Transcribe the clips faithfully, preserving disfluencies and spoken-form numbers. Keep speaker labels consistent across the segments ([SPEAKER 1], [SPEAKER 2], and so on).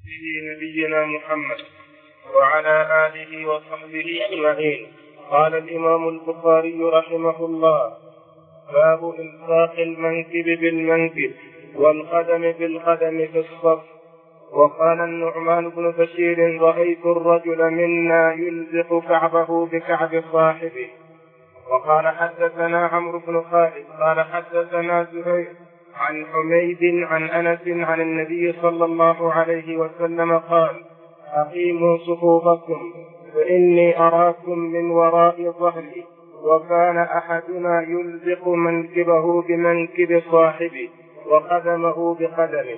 [SPEAKER 1] نبينا محمد وعلى آله وصحبه أجمعين. قال الإمام البخاري رحمه الله: باب إلصاق المنكب بالمنكب والقدم بالقدم في الصف. وقال النعمان بن بشير: رأيت الرجل منا يلزق كعبه بكعب صاحبه. وقال حدثنا عمرو بن خالد قال حدثنا زهير عن حميد عن أنس عن النبي صلى الله عليه وسلم قال: أقيموا صفوفكم فإني أراكم من وراء ظهري. وكان أحدنا يلزق منكبه بمنكب صاحبه وقدمه بقدمه.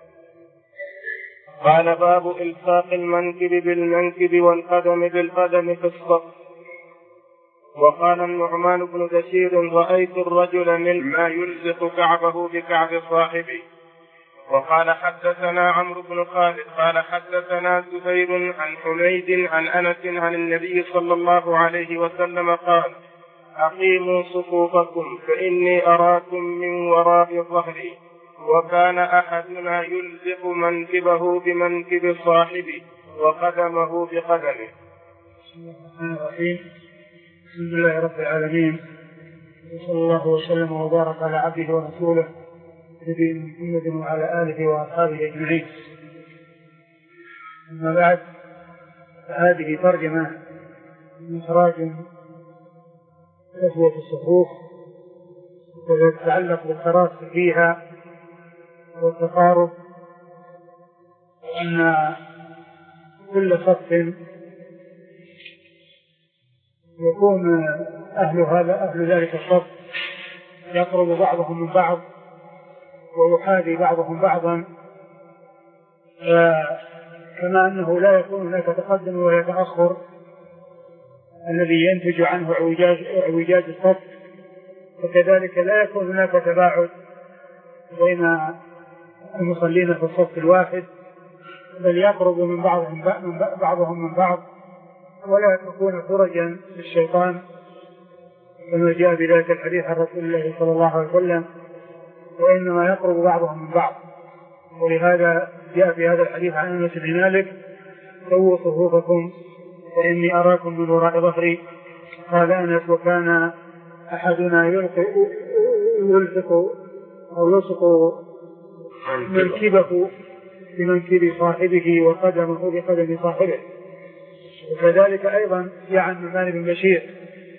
[SPEAKER 1] قال: باب إلصاق المنكب بالمنكب والقدم بالقدم في الصف. وقال النعمان بن بشير: رأيت الرجل منا يلزق كعبه بكعب صاحبه. وقال حدثنا عمرو بن خالد قال حدثنا زهير عن حميد عن أنس عن النبي صلى الله عليه وسلم قال: أقيموا صفوفكم فإني أراكم من وراء ظهري. وكان أحدنا يلزق منكبه بمنكب صاحبه وقدمه بقدمه.
[SPEAKER 2] الحمد لله رب العالمين، وصلى الله وسلم وبارك على عبده ورسوله نبينا محمد وعلى آله وأصحابه أجمعين. أما بعد، فهذه ترجمة من تراجم تسوية الصفوف وتتعلق بالتراص فيها والتقارب، وأن كل صف يكون أهل هذا أهل ذلك الصف يقرب بعضهم من بعض ويحاذي بعضهم بعضا، كما أنه لا يكون هناك تقدم ولا تأخر الذي ينتج عنه اعوجاج الصف، وكذلك لا يكون هناك تباعد بين المصلين في الصف الواحد، بل يقرب من بعضهم بعضهم من بعض ولا يتركون فرجا للشيطان، كما جاء بذلك الحديث عن رسول الله صلى الله عليه وسلم: وإنما يقرب بعضهم من بعض. ولهذا جاء في هذا الحديث عن أنس بن مالك: سووا صفوفكم فإني أراكم من وراء ظهري. قال أنس: وكان أحدنا يلصق أو يلصق منكبه بمنكب صاحبه وقدمه بقدم صاحبه. وكذلك أيضا جاء عن النعمان بن بشير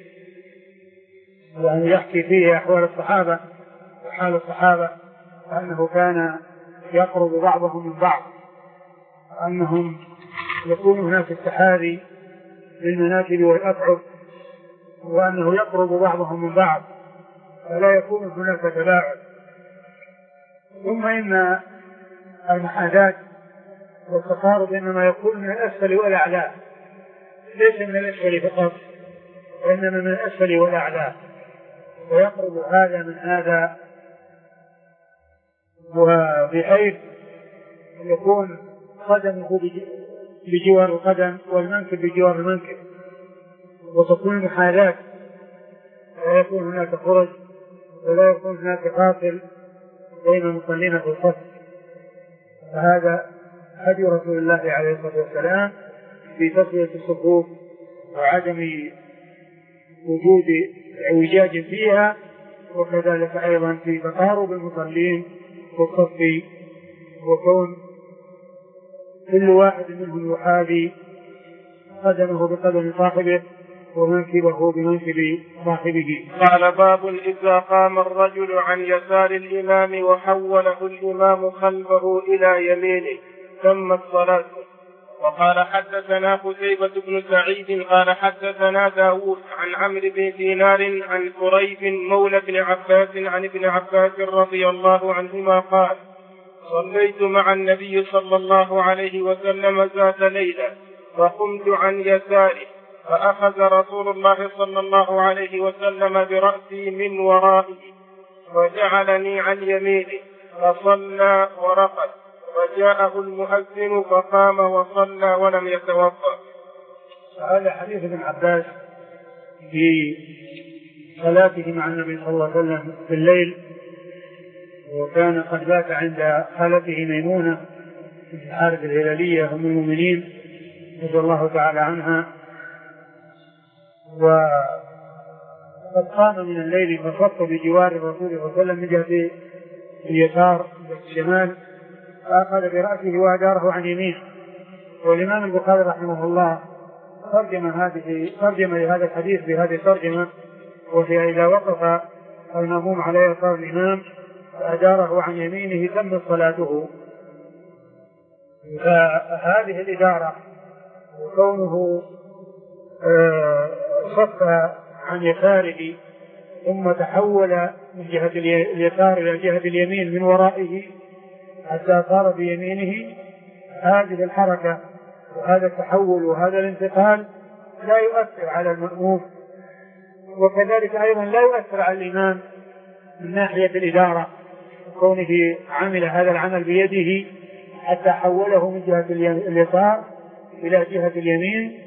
[SPEAKER 2] يعني يحكي فيه أحوال الصحابة وحال الصحابة، وأنه كان يقرب بعضهم من بعض، وأنهم يكون هناك التحاذي بالمناكب والأكعب، وأنه يقرب بعضهم من بعض ولا يكون هناك تباعد. ثم إن المحاذاة والتقارب إنما يكون من الأسفل والأعلى، ليس من الأسفل فقط، وإنما من الأسفل والأعلى، ويقرب هذا من هذا، وبحيث يكون قدمه بجوار القدم والمنكب بجوار المنكب، وتكون محاذاة، لا يكون هناك فرج ولا يكون هناك فاصل بين المصلين في الصف. فهذا هدي رسول الله عليه الصلاة والسلام في تسوية الصفوف وعدم وجود اعوجاج فيها، وكذلك أيضا في تقارب المصلين في الصف، وكون كل واحد منهم يحاذي قدمه بقدم صاحبه ومنكبه بمنكب صاحبه.
[SPEAKER 1] قال: باب إذا قام الرجل عن يسار الإمام وحوله الإمام خلفه إلى يمينه تمت صلاته. وقال حدثنا قتيبة بن سعيد قال حدثنا داود عن عمرو بن دينار عن قريب مولى بن عباس عن ابن عباس رضي الله عنهما قال: صليت مع النبي صلى الله عليه وسلم ذات ليلة فقمت عن يساره، فأخذ رسول الله صلى الله عليه وسلم برأسي من ورائه وجعلني عن يمينه فصلى ورقد، وجاءه المؤذن فقام وصلى ولم يتوضأ.
[SPEAKER 2] هذا حديث ابن عباس في صلاته مع النبي صلى الله عليه وسلم بالليل، وكان قد بات عند خالته ميمونة الحارث الهلالية أم المؤمنين رضي الله تعالى عنها، وقد قام من الليل فصف بجوار الرسول صلى الله عليه وسلم من جهة اليسار والشمال، فأخذ برأسه وأداره عن يمينه. والإمام البخاري رحمه الله ترجم هذه ترجم لهذا الحديث بهذه الترجمة، وهي إذا وقف المأموم على يسار الإمام فأداره عن يمينه تمت صلاته. فهذه الإدارة وكونه صف عن يساره ثم تحول من جهة اليسار إلى جهة اليمين من ورائه حتى صار بيمينه، هذه الحركة وهذا التحول وهذا الانتقال لا يؤثر على المأموم، وكذلك أيضا لا يؤثر على الإمام من ناحية الإدارة، كونه عمل هذا العمل بيده حتى حوله من جهة اليسار إلى جهة اليمين،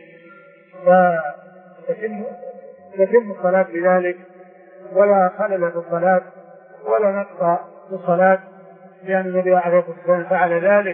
[SPEAKER 2] فتتم الصلاة بذلك ولا خلل في الصلاة ولا نقص في الصلاة، لأن النبي عليه الصلاة والسلام فعل ذلك،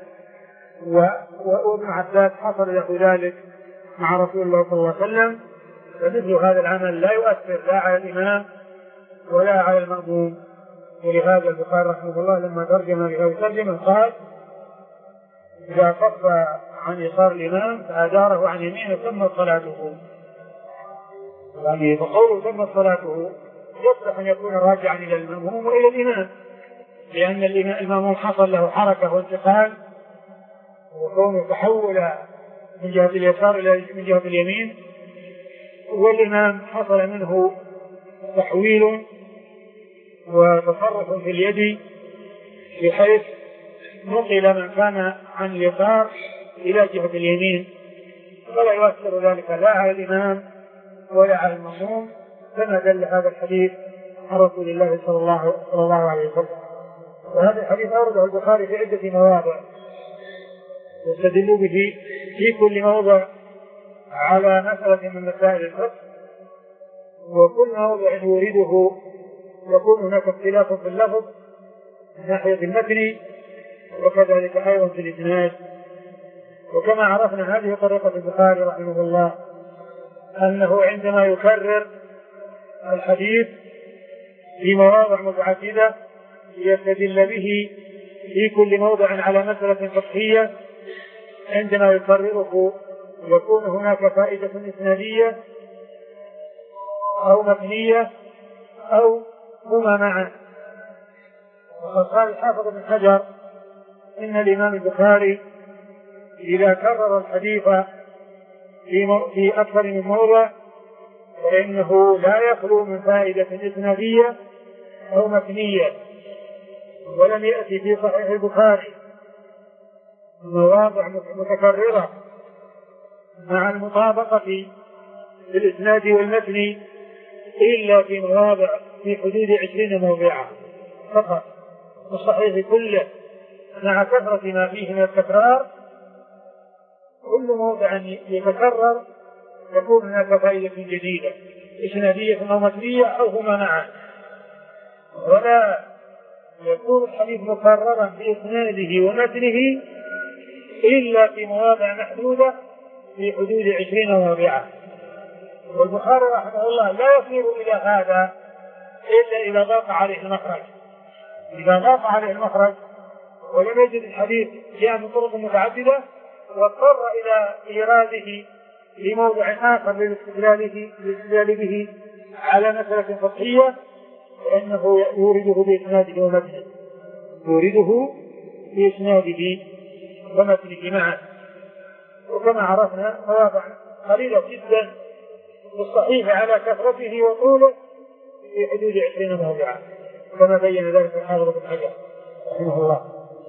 [SPEAKER 2] وابن عباس حصل له ذلك مع رسول الله صلى الله عليه وسلم. فمثل هذا العمل لا يؤثر لا على الإمام ولا على المأموم. ولهذا البخاري رحمه الله لما ترجم لهذه الترجمة قال: إذا صف عن يسار الإمام فأداره عن يمينه تمت صلاته. يعني فقوله تمت صلاته يصلح أن يكون راجعا إلى المأموم وإلى الإمام، لأن المأموم حصل له حركة وانتقال، وكونه تحول من جهة اليسار إلى من جهة اليمين، والإمام حصل منه تحويل وتصرف في اليد بحيث نقل من كان عن اليسار إلى جهة اليمين، ولا يؤثر ذلك لا على الإمام ولا على المأموم، كما دل هذا الحديث عن رسول الله صلى الله, صلى الله عليه وسلم. وهذا الحديث أورده البخاري في عدة مواضع يستدل به في كل موضع على مسألة من مسائل الفقه، وكل موضع يريده يكون هناك اختلاف في اللفظ من ناحية المتن وكذلك أيضا في الإسناد. وكما عرفنا هذه طريقة البخاري رحمه الله، أنه عندما يكرر الحديث في مواضع متعددة يستدل به في كل موضع على مسألة فقهية، عندما يكرره يكون هناك فائدة إسنادية أو متنية أو هما معا. وقد قال الحافظ بن حجر إن الإمام البخاري إذا كرر الحديث في أكثر من موضع فإنه لا يخلو من فائدة إسنادية أو متنية. ولم يأتي في صحيح البخاري مواضع متكررة مع المطابقة في الإسناد والمتن إلا في مواضع في حدود عشرين موضعا فقط في الصحيح كله، مع كثرة ما فيه من التكرار. كل موضع يتكرر يكون هناك فائدة جديدة إسنادية أو متنية أو هما معا، ولا يكون الحديث مكررا بإسناده ومتنه إلا في مواضع محدودة في حدود عشرين موضعا. والبخاري رحمه الله لا يصير إلى هذا إلا إذا ضاق عليه المخرج. إذا ضاق عليه المخرج ولم يجد الحديث جاء من طرق متعددة واضطر إلى إيراده في موضع آخر للاستدلال به على مسألة فقهية، فإنه يورده بإسناده ومتنه يورده بإسناده ومتنه معا. وكما عرفنا مواضع قليلة جدا والصحيح على كثرته وطوله في حدود عشرين موضعا، كما بين ذلك الحافظ بن حجر رحمه الله.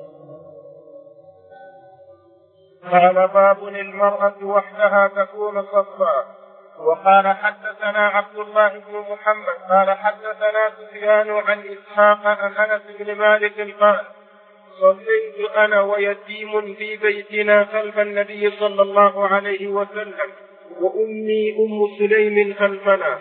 [SPEAKER 1] قال: باب المرأة وحدها تكون صفا. وقال: حدثنا عبد الله بن محمد قال حدثنا سفيان عن إسحاق عن أنس بن مالك قال: صليت أنا ويتيم في بيتنا خلف النبي صلى الله عليه وسلم وأمي أم سليم خلفنا.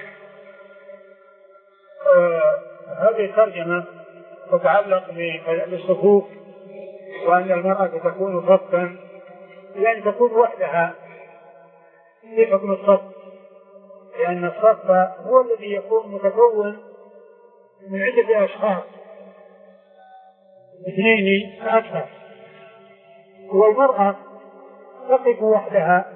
[SPEAKER 2] آه هذه الترجمة تتعلق بالصفوف وأن المرأة تكون صفا يعني تكون وحدها في حكم الصف، لأن الصف هو الذي يكون متكون من عدة أشخاص اثنين فأكثر، والمرأة تقف وحدها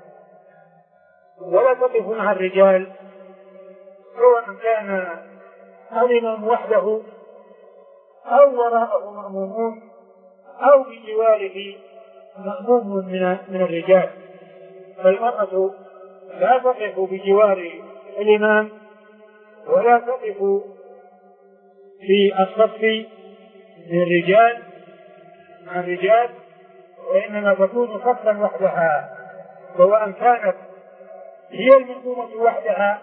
[SPEAKER 2] ولا تقف مع الرجال، سواء كان الإمام وحده أو وراءه مأمومون أو بجواره مأموم من من الرجال. فالمرأة لا تقف بجوار الإمام ولا تقف في الصف من الرجال مع الرجال، وإنما تكون صفا وحدها، سواء كانت هي المأمومة وحدها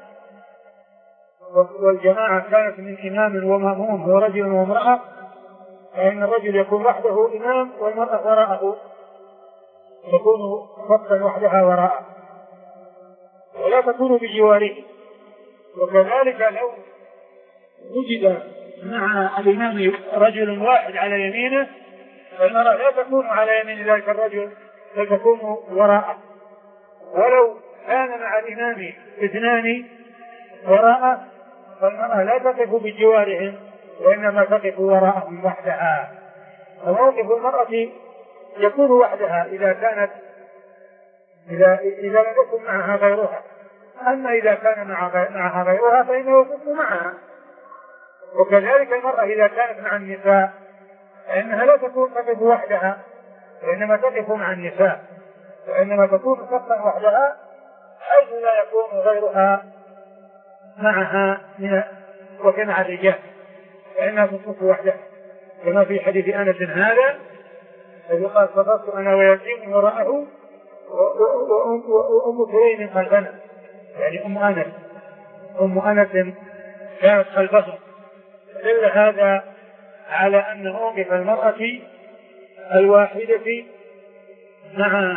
[SPEAKER 2] والجماعة كانت من إمام ومأموم هو رجل وامرأة، فإن الرجل يكون وحده إمام والمرأة وراءه تكون صفا وحدها وراءه ولا تكون بجواره. وكذلك لو وجد مع الإمام رجل واحد على يمينه فالمرأة لا تكون على يمين ذلك الرجل بل تكون وراءه، ولو كان مع الإمام اثنان وراءه فالمرأة لا تقف بجوارهم وإنما تقف وراءهم وحدها. فموقف المرأة يكون وحدها إذا كانت إذا إذا لم يكن معها غيرها، أما إذا كان معها غيرها فإنه يكون معها. وكذلك المرأة إذا كانت مع النساء فإنها لا تكون تقف وحدها وإنما تقف مع النساء، وإنما تكون صفا وحدها حيث لا يكون غيرها معها من وكمع الرجال، فإنها تصف وحدها، كما في حديث أنس هذا الذي قال صففت أنا ويتيم وراءه وأم سليم خلفنا، يعني أم أنس أم أنس كانت خلفهم. دل هذا على أن موقف المرأة الواحدة مع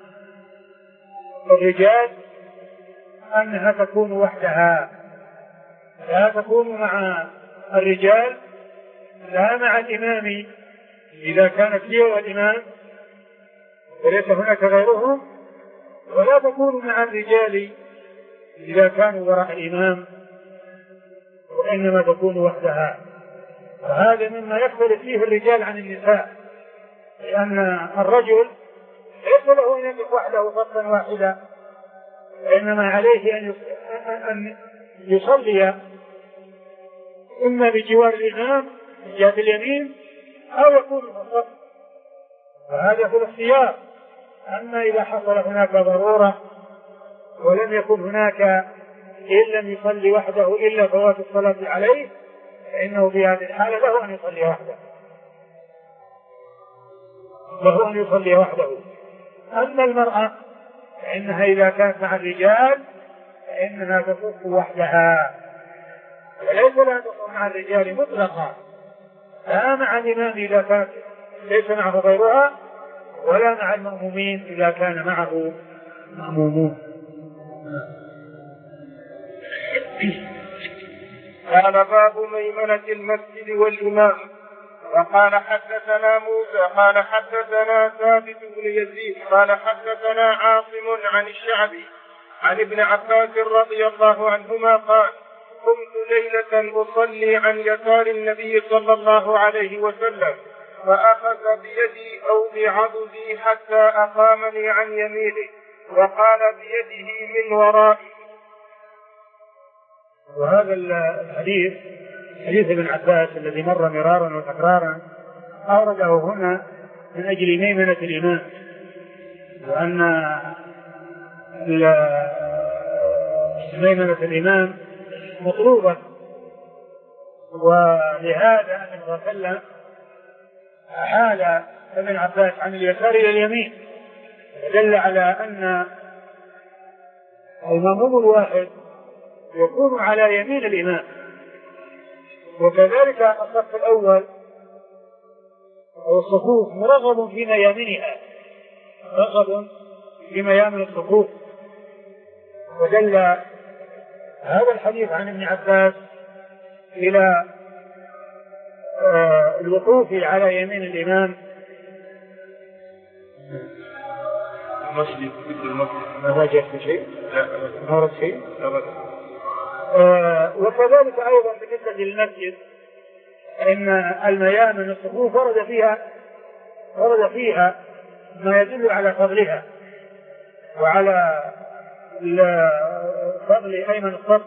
[SPEAKER 2] الرجال أنها تكون وحدها، لا تكون مع الرجال لا مع الإمام إذا كانت هي والإمام وليس هناك غيرهم، ولا تكون مع الرجال إذا كانوا وراء الإمام وإنما تكون وحدها. وهذا مما يختلف فيه الرجال عن النساء، لأن الرجل ليس له أن يقف وحده صفا واحدا، وإنما عليه أن يصلي إما بجوار الإمام جهة اليمين أو يكون في الصف، وهذا في الاختيار. أما إذا حصل هناك ضرورة ولم يكن هناك إن لم يصلي وحده إلا فوات الصلاة عليه فإنه في هذه الحالة له أن يصلي وحده له أن يصلي وحده. أما المرأة فإنها إذا كانت مع الرجال فإنها تصف وحدها، وليس لا تصف مع الرجال مطلقا، لا مع الإمام إذا كانت ليس معه غيرها ولا مع المأمومين إذا كان معه مأمومون.
[SPEAKER 1] قال باب ميمنة المسجد والإمام. وقال حدثنا موسى قال حدثنا ثابت بن يزيد قال حدثنا عاصم عن الشعبي عن ابن عباس رضي الله عنهما قال قمت ليلة أصلي عن يسار النبي صلى الله عليه وسلم فأخذ بيدي أو بعضدي حتى أقامني عن يمينه وقال بيده من ورائي.
[SPEAKER 2] وهذا الحديث حديث ابن عباس الذي مر مرارا وتكرارا أورده هنا من أجل ميمنة الإمام، وأن ميمنة الإمام مطلوبة، ولهذا النبي صلى الله عليه وسلم حال ابن عباس عن اليسار إلى اليمين، دل على أن المأموم الواحد يكون على يمين الإمام. وكذلك الصف الأول والصفوف مرغب في ميامنها، مرغب في ميامن الصفوف. ودل هذا الحديث عن ابن عباس إلى الوقوف على يمين الإمام
[SPEAKER 1] المسجد مثل المسجد
[SPEAKER 2] ما راجعت بشيء؟
[SPEAKER 1] لا أبدا.
[SPEAKER 2] ما ورد شيء؟
[SPEAKER 1] أبدا.
[SPEAKER 2] آه وكذلك أيضا بالنسبة للمسجد إن الميامن الصفوف ورد فيها ورد فيها ما يدل على فضلها وعلى فضل أيمن الصف.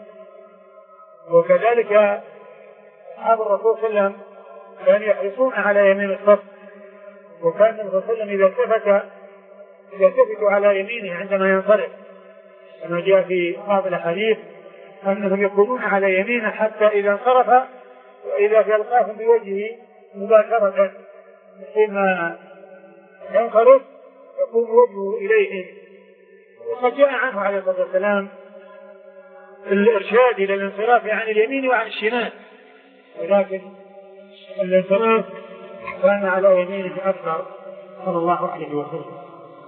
[SPEAKER 2] وكذلك أصحاب الرسول صلى الله عليه وسلم كانوا يحرصون على يمين الصف، وكان الرسول صلى الله عليه وسلم إذا التفت يلتفت على يمينه عندما ينصرف، كما جاء في بعض الأحاديث أنهم يكونون على يمينه حتى إذا انصرف وإذا يلقاهم بوجهه مباشرة حين ينصرف يكون وجهه إليهم. وقد جاء عنه عليه الصلاة والسلام الإرشاد إلى الانصراف عن اليمين وعن الشمال، ولكن الانصراف كان على يمينه أكثر صلى الله عليه وسلم.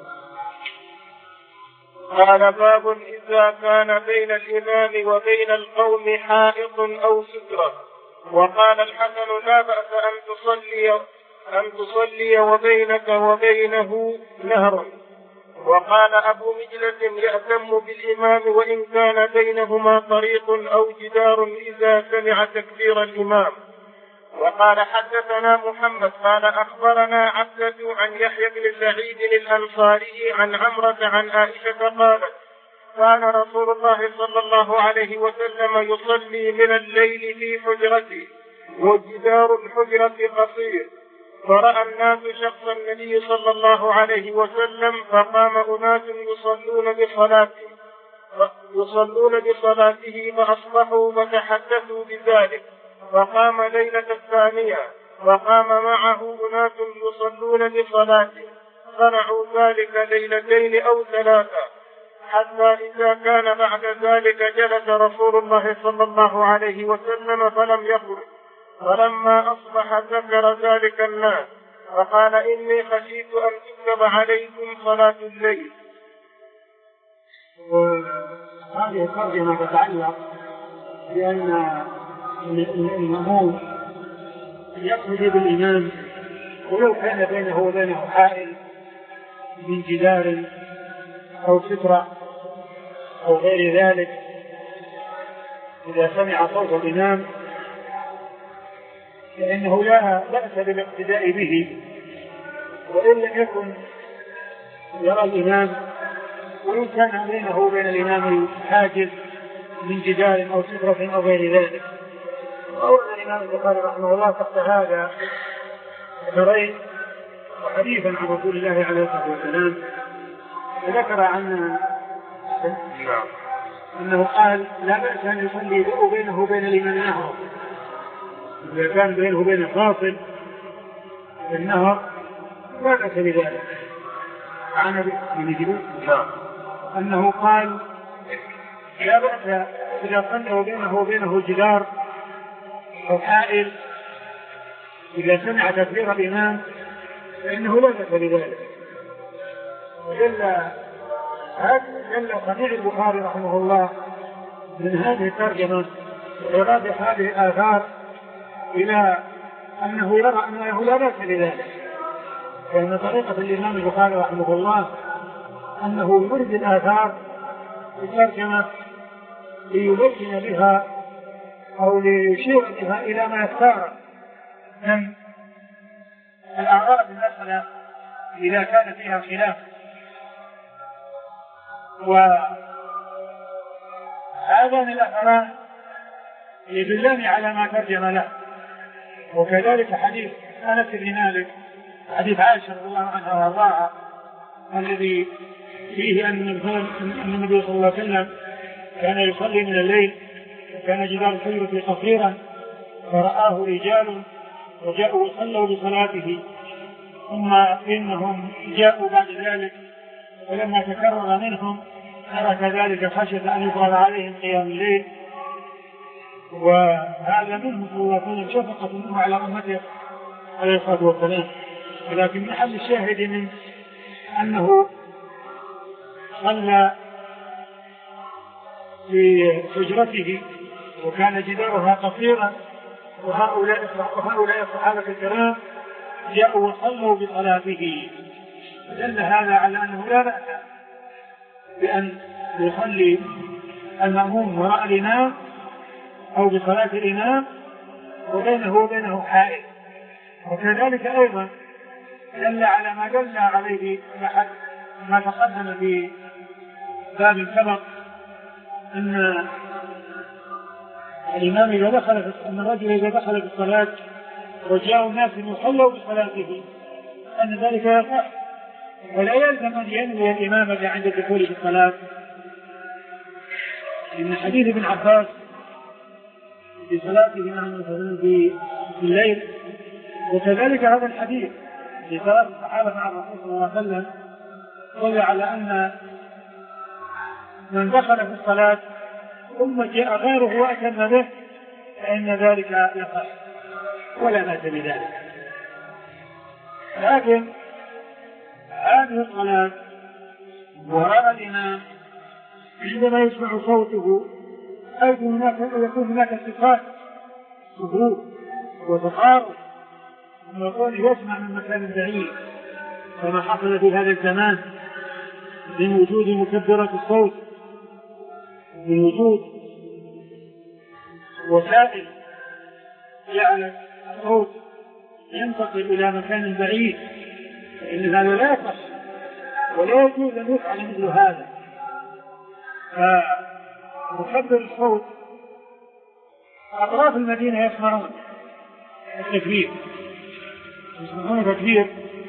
[SPEAKER 1] قال باب إذا كان بين الإمام وبين القوم حائط أو سترة. وقال الحسن لا بأس أن تصلي أن تصلي وبينك وبينه نهر. وقال أبو مجلس يأتم بالإمام وإن كان بينهما طريق أو جدار إذا سمع تكبير الإمام. وقال حدثنا محمد قال أخبرنا عبدة عن يحيى بن سعيد الأنصاري عن عمرة عن عائشة قالت كان رسول الله صلى الله عليه وسلم يصلي من الليل في حجرته وجدار الحجرة قصير، فرأى الناس شخص النبي صلى الله عليه وسلم فقام أناس يصلون بصلاته يصلون بصلاته فأصبحوا فتحدثوا بذلك، فقام ليلة الثانية وقام معه أناس يصلون بصلاته، صنعوا ذلك ليلتين أو ثلاثة، حتى إذا كان بعد ذلك جلس رسول الله صلى الله عليه وسلم فلم يخرج، فلما أصبح ذكر ذلك الناس فقال إني خشيت أن تكتب عليكم صلاة الليل.
[SPEAKER 2] وهذه الترجمة تتعلق بأن المأموم يقتدي بالإمام ولو كان بينه وبينه حائل من جدار أو سترة أو غير ذلك، إذا سمع صوت الإمام فإنه لا بأس بالاقتداء به، وإن لم يكن يرى الإمام وإن كان بينه وبين الإمام حاجز من جدار أو سترة أو غير ذلك. وأورد الإمام البخاري رحمه الله تحت هذا أثرين وحديثا عن رسول الله عليه الصلاة والسلام، وذكر عن أنه قال لا بأس أن يصلي بينه وبين الإمام نهر، إذا كان بينه وبين فاصل النهر لا بأس بذلك. عن ابن أنه قال لا بأس إذا صلى وبينه وبينه جدار أو حائل إذا سمع تكبير الإمام فإنه لا بأس بذلك. إلا إلا صنيع البخاري رحمه الله من هذه الترجمة وإرادة هذه الآثار إلى أنه يرى أنه لا بأس بذلك، لأن طريقة الإمام البخاري رحمه الله أنه يرد الآثار الترجمة ليبين بها أو ليشير بها إلى ما يختار من الأعراض المسألة إذا كان فيها خلاف. وهذان الأثران يدلان على ما ترجم له. وكذلك حديث أنس بن مالك حديث عائشة رضي الله عنها وارضاها الذي فيه أن النبي صلى الله عليه وسلم كان يصلي من الليل وكان جدار الحجرة قصيرا فرآه رجال وجاءوا وصلوا بصلاته، ثم إنهم جاءوا بعد ذلك ولما تكرر منهم ترك ذلك خشية أن يفرض عليهم قيام الليل. وهذا منه صلى الله عليه وسلم شفقة منه على أمته عليه الصلاة والسلام. ولكن محل الشاهد من أنه صلى في حجرته وكان جدارها قصيرا، وهؤلاء وهؤلاء الصحابة الكرام جاءوا وصلوا بصلاته دل هذا على أنه لا بأس بأن يصلي المأموم وراء الإمام أو بصلاة الإمام وبينه وبينه حائل. وكذلك أيضا دل على ما دل عليه ما تقدم في باب السبق أن الإمام إذا دخل أن الرجل إذا دخل في الصلاة وجاء الناس يصلوا بصلاته أن ذلك يصح، ولا يلزم أن ينوي الإمامة عند الدخول في الصلاة. إن حديث ابن عباس في صلاته في الليل، وكذلك هذا الحديث في صلاة الصحابة مع الرسول صلى الله عليه وسلم دل على أن من دخل في الصلاة ثم جاء غيره وأتم به فإن ذلك يصح ولا بأس بذلك. لكن هذه الصلاة وراء الإمام عندما يسمع صوته أيضا يكون هناك اتصال صفوف وتقارب ويقول يسمع من مكان بعيد كما حصل في هذا الزمان من وجود مكبرات الصوت، من وجود وسائل جعلت الصوت ينتقل إلى مكان بعيد، فإن هذا لا يصح ولا يجوز أن يفعل مثل هذا. فمكبر الصوت أطراف المدينة يسمعون التكبير، يسمعون تكبير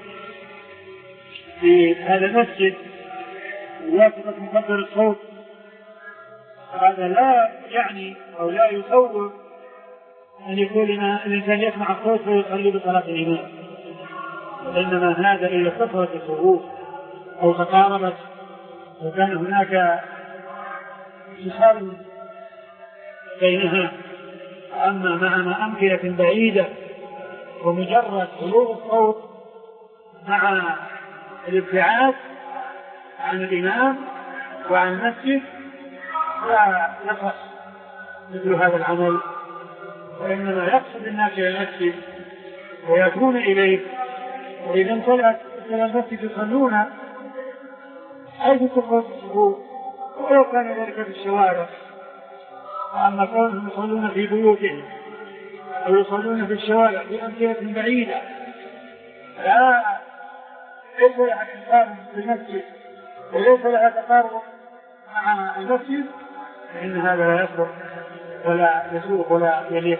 [SPEAKER 2] في هذا المسجد وواسطة مكبر الصوت. هذا لا يعني أو لا يصور أن يقول إن الإنسان يسمع الصوت ويصلي بصلاة الإمام، وإنما هذا إلا كثرة الصفوف أو تقاربت وكان هناك اتصال بينها. أما مع أمكنة بعيدة ومجرد بلوغ الصوت مع الابتعاد عن الإمام وعن المسجد لا يصح مثل هذا العمل، وإنما يقصد الناس إلى المسجد ويأتون إليه، وإذا انطلعت إلى المسجد يصلون حيث تقصد الصفوف ولو كان ذلك في الشوارع. أما كونهم يصلون في بيوتهم أو يصلون في الشوارع في أمكنة بعيدة لا ليس لها اتصال بالمسجد وليس لها تقارب مع المسجد، فإن هذا لا يصلح ولا يسوق ولا يليق.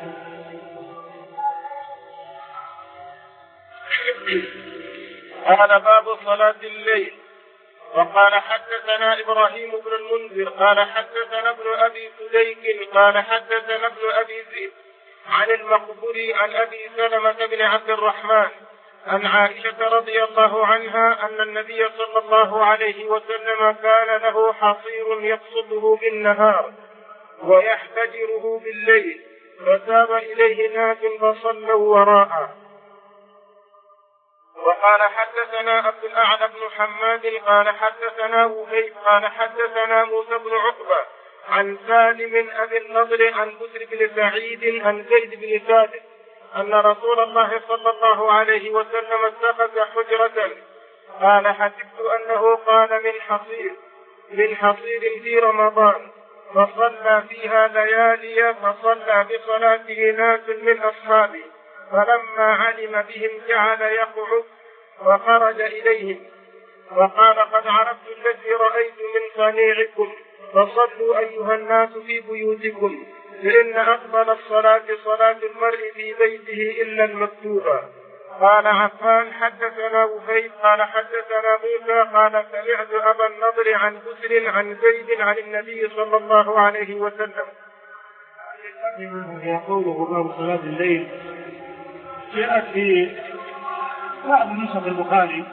[SPEAKER 1] قال باب صلاة الليل. وقال حدثنا إبراهيم بن المنذر قال حدثنا ابن أبي فديك قال حدثنا ابن أبي ذئب عن المقبري عن أبي سلمة بن عبد الرحمن عن عائشة رضي الله عنها أن النبي صلى الله عليه وسلم كان له حصير يقصده بالنهار ويحتجره بالليل، فتاب إليه ناس فصلوا وراءه. وقال حدثنا عبد الأعلى بن حماد قال حدثنا وهيب قال حدثنا موسى بن عقبة عن سالم أبي النضر عن بسر بن سعيد عن زيد بن ثابت أن رسول الله صلى الله عليه وسلم اتخذ حجرة قال حسبت أنه قال من حصير من حصير في رمضان فصلى فيها ليالي، فصلى بصلاته ناس من أصحابه، فلما علم بهم جعل يقعد وخرج إليهم وقال قد عرفت الذي رأيت من صنيعكم، فصلوا أيها الناس في بيوتكم، فإن أفضل الصلاة صلاة المرء في بيته إلا المكتوبة. قال عفان حدثنا وهيب قال حدثنا موسى قال سمعت أبا النضر عن بسر عن زيد عن النبي صلى الله عليه وسلم.
[SPEAKER 2] يقوله باب صلاة الليل جاءت في بعض نسخ البخاري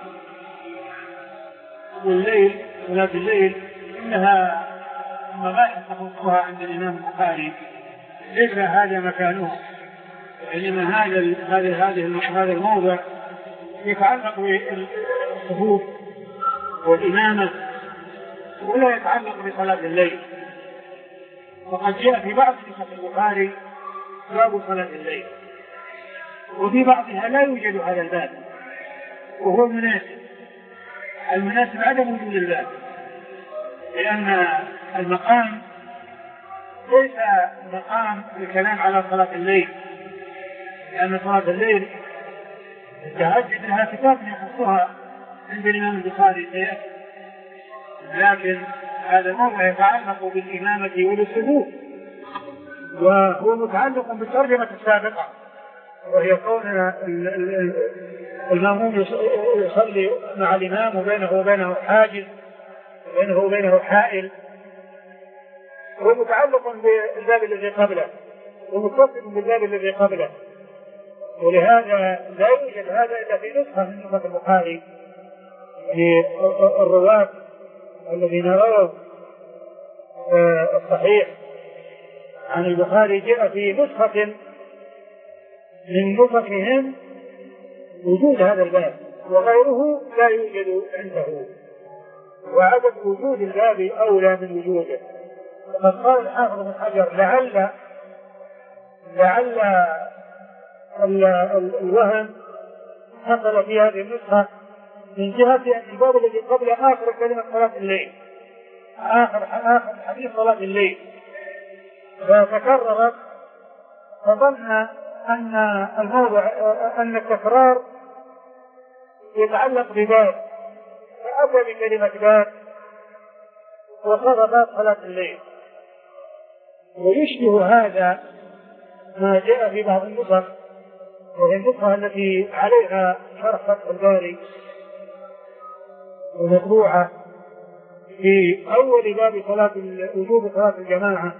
[SPEAKER 2] والليل صلاة الليل إنها مباحث تخصها عند الإمام البخاري ليس هذا مكانه، إنما هذا هذا هذا الموضع يتعلق بالصفوف والإمامة ولا يتعلق بصلاة الليل. وقد جاء في بعض نسخ البخاري باب صلاة الليل، وفي بعضها لا يوجد هذا الباب وهو مناسب، المناسب عدم وجود الباب، لأن المقام ليس مقام الكلام على صلاة الليل، لأن صلاة الليل التهجد لها كتاب يخصها عند الإمام البخاري سيأتي، لكن هذا موضوع يتعلق بالإمامة والسجود، وهو متعلق بالترجمة السابقة، وهي كون المأموم يصلي مع الإمام وبينه وبينه حاجز وبينه وبينه حائل، هو متعلق بالباب الذي قبله ومتصل بالباب الذي قبله، ولهذا لا يوجد هذا إلا في نسخة من نسخة البخاري. الرواة الذين رووا الصحيح عن البخاري جاء في نسخة من نسخهم وجود هذا الباب، وغيره لا يوجد عنده، وعدم وجود الباب أولى من وجوده. وقد قال الحافظ بن حجر لعل لعل الوهم حصل في هذه النسخة من جهة أن الباب الذي قبل آخر كلمة صلاة الليل، آخر آخر حديث صلاة الليل، فتكررت، فظن أن الموضع أن التكرار يتعلق بباب، فأتى بكلمة باب وصار باب صلاة الليل. ويشبه هذا ما جاء في بعض النسخ، وهي النسخة التي عليها شرح فتح الباري ومطبوعة في أول باب صلاة وجوب صلاة الجماعة.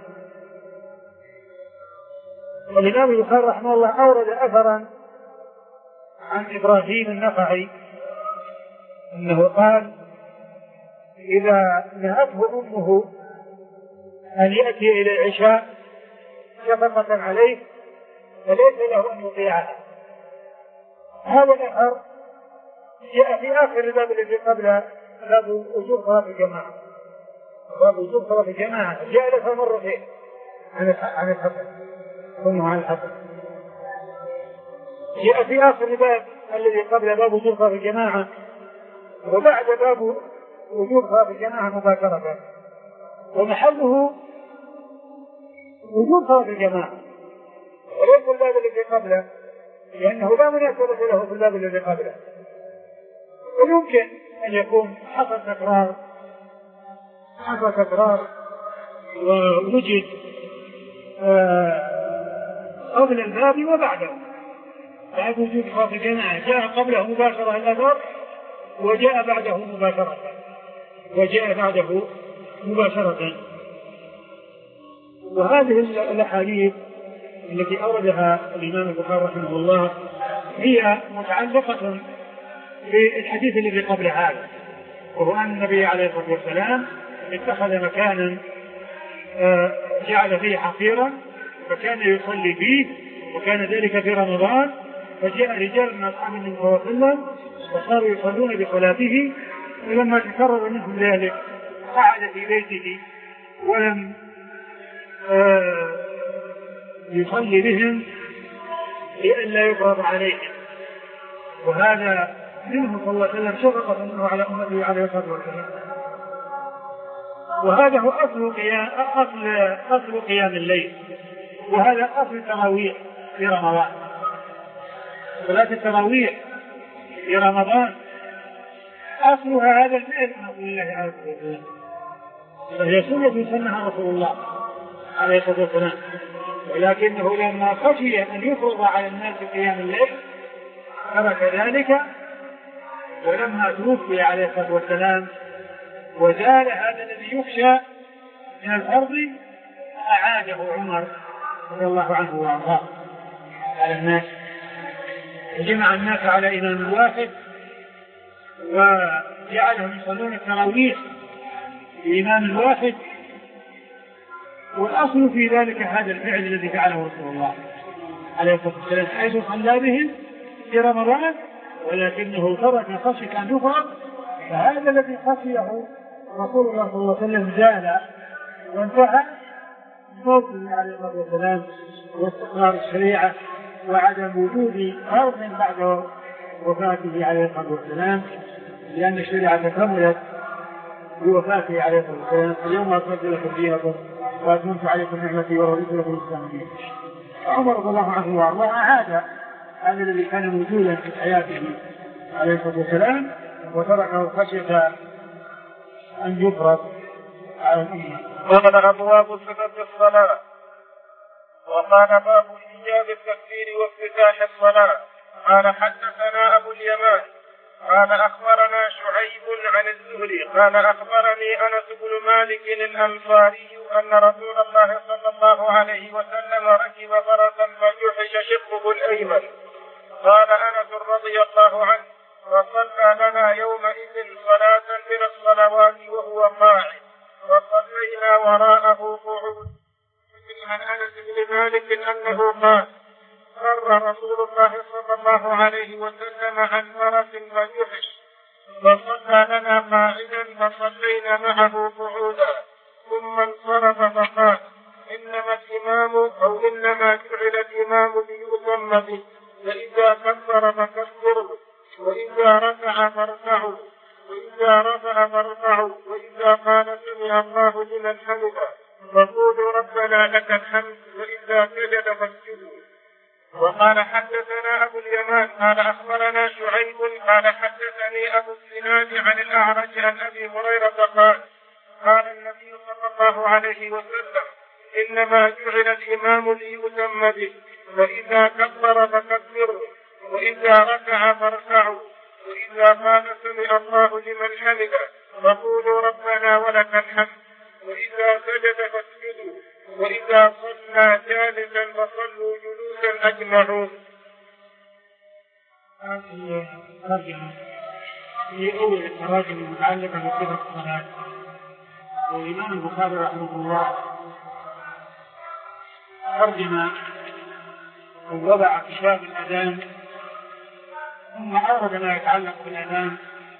[SPEAKER 2] والإمام البخاري رحمه الله أورد أثرا عن إبراهيم النخعي أنه قال: إذا نهته أمه أن يأتي إلى العشاء شفقة عليه فليس له أن يطيعها. هذا الأثر جاء في آخر الباب الذي قبل باب وجوب صلاة الجماعة. باب وجوب صلاة الجماعة جاء له مرتين عن الحسن ثم عن الحسن. جاء في آخر الباب الذي قبل باب وجوب صلاة الجماعة، وبعد باب وجوب صلاة الجماعة مباشرة، ومحله وجوب صلاة الجماعة وليس الباب الذي قبله، لأنه لا مناسبة له في الباب الذي قبله. ويمكن أن يكون حصل تكرار حصل تكرار ووجد قبل الباب وبعده، بعد وجود صلاة الجماعة جاء قبله مباشرة الأثر وجاء بعده مباشرة وجاء بعده مباشرة. وهذه الأحاديث التي أوردها الإمام البخاري رحمه الله هي متعلقة بالحديث الذي قبل هذا، وهو أن النبي عليه الصلاة والسلام اتخذ مكانا جعل فيه حصيرا فكان يصلي فيه، وكان ذلك في رمضان، فجاء رجال من أصحاب النبي صلى الله عليه وسلم وصاروا يصلون بصلاته، ولما تكرر منهم ذلك قعد في بيته ولم يصلي بهم لئلا يفرض عليهم. وهذا منه صلى الله عليه وسلم شفقة منه على أمته عليه الصلاة والسلام. وهذا هو أصل قيام أصل أصل قيام الليل، وهذا أصل التراويح في رمضان. صلاة التراويح في رمضان أصلها هذا الفعل من رسول الله عليه الصلاة والسلام، فهي سنة سنها رسول الله عليه الصلاة والسلام، ولكنه لما خشي أن يفرض على الناس قيام الليل ترك ذلك، ولما توفي عليه الصلاة والسلام وزال هذا الذي يخشى من الأرض أعاده عمر رضي الله عنه وأرضاه على الناس، وجمع الناس على إمام واحد وجعلهم يصلون التراويح بإمام واحد. والأصل في ذلك هذا الفعل الذي فعله رسول الله عليه الصلاة والسلام حيث صلى بهم في رمضان، ولكنه ترك خشية أن يفرض، فهذا الذي خشيه رسول الله صلى الله عليه وسلم زال وانتهى موته عليه الصلاة والسلام واستقرار الشريعة وعدم وجود فرض بعد وفاته عليه الصلاة والسلام. لأن الشريعة كملت بوفاته عليه الصلاة والسلام. اليوم أكملت لكم دينكم وأتممت عليكم نعمتي ورضيت لكم الإسلام دينا. عمر رضي الله عنه وأرضاه أعاد هذا الذي كان موجودا في حياته عليه الصلاة والسلام وتركه خشية أن يفرض على الأمة.
[SPEAKER 1] قال أبواب صفة الصلاة. وقال باب إيجاب التكبير وافتتاح الصلاة. قال حدثنا أبو اليمان قال أخبرنا شعيب عن الزهري قال أخبرني أنس بن مالك الأنصاري أن رسول الله صلى الله عليه وسلم ركب فرسا فجحش شقه الأيمن. قال أنس رضي الله عنه وصلى لنا يومئذ صلاة من الصلوات وهو قاعد وصلينا وراءه قعود. عن أنس بن مالك أنه قال مر رسول الله صلى الله عليه وسلم عن فرس فجحش فصلى لنا قاعدا فصلينا معه قعودا ثم انصرف فقال إنما الإمام أو إنما جعل الإمام ليؤتم به فإذا كبر فكبروا وإذا ركع فاركعوا وإذا رفع فارفعوا وإذا قال سمع الله لمن حمده فقولوا ربنا لك الحمد وإذا سجد فاسجدوا. وقال حدثنا أبو اليمان قال أخبرنا شعيب قال حدثني أبو الزناد عن الأعرج عن أبي هريرة قال قال النبي صلى الله عليه وسلم إنما جعل الإمام ليؤتم به فإذا كبر فكبروا وإذا ركع فاركعوا وإذا قال سمع الله لمن حمده فقولوا ربنا ولك الحمد وإذا سجد فاسجدوا وإذا صلى جالسا فصلوا جلوسا أجمعون.
[SPEAKER 2] هذه ترجمة في أول التراجم المتعلقة بصفة الصلاة. والإمام البخاري رحمه الله ترجم ووضع كتاب الأذان ثم أورد ما يتعلق بالأذان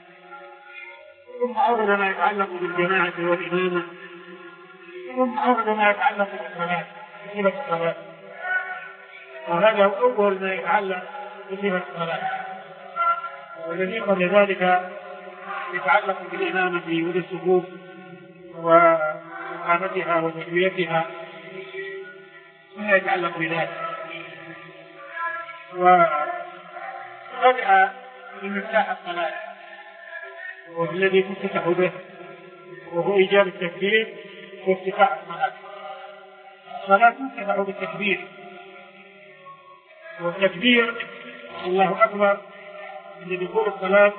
[SPEAKER 2] ثم أورد ما يتعلق بالجماعة والإمامة ثم أورد ما يتعلق بالصلاة بصفة الصلاة. وهذا هو أول ما يتعلق بصفة الصلاة. والذي قبل ذلك يتعلق بالإمامة والصفوف وإقامتها وتسويتها ما يتعلق بذلك. وبدأ بمفتاح الصلاة والذي تفتح به وهو إيجاب التكبير وافتتاح الصلاة. الصلاة تفتح بالتكبير والتكبير الله أكبر لدخول الصلاة.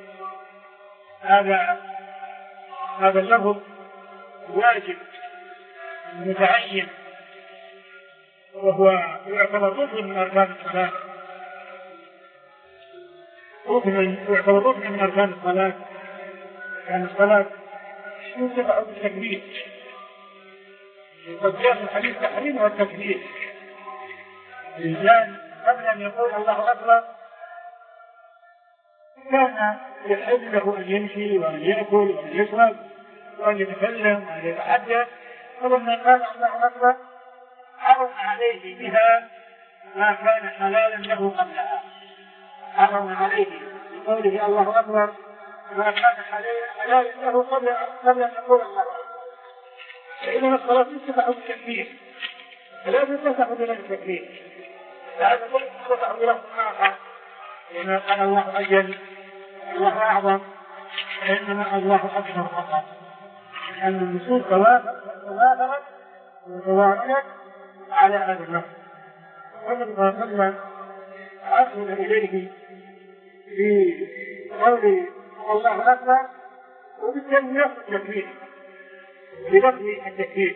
[SPEAKER 2] هذا هذا اللفظ واجب متعين وهو يعتبر ركن من أركان الصلاة ركن يعتبر ركن من أركان الصلاة. يعني الصلاة تفتح بالتكبير وقد جاء في الحديث تحريمها التكبير. الإنسان قبل أن يقول الله أكبر كان يحب له أن يمشي وأن يأكل وأن يشرب وأن يتكلم وأن يتحدث. فلما قال الله أكبر حرم عليه بها ما كان حلالا له قبلها. حرم عليه بقوله الله أكبر ما كان حلالا له قبل قبل أن يقول الله أكبر. فإذا الصلاة تفتح بالتكبير لا تفتح بلا التكبير. لا تفتح بلا آخر لما قال الله أجل الله أعظم فإنما الله أكبر فقط. لأن النصوص توافرت وتوافرت على هذا اللفظ. ومن ما صلى أرسل إليه في قول الله أكبر وبالتالي يأخذ التكبير بلفظ التكبير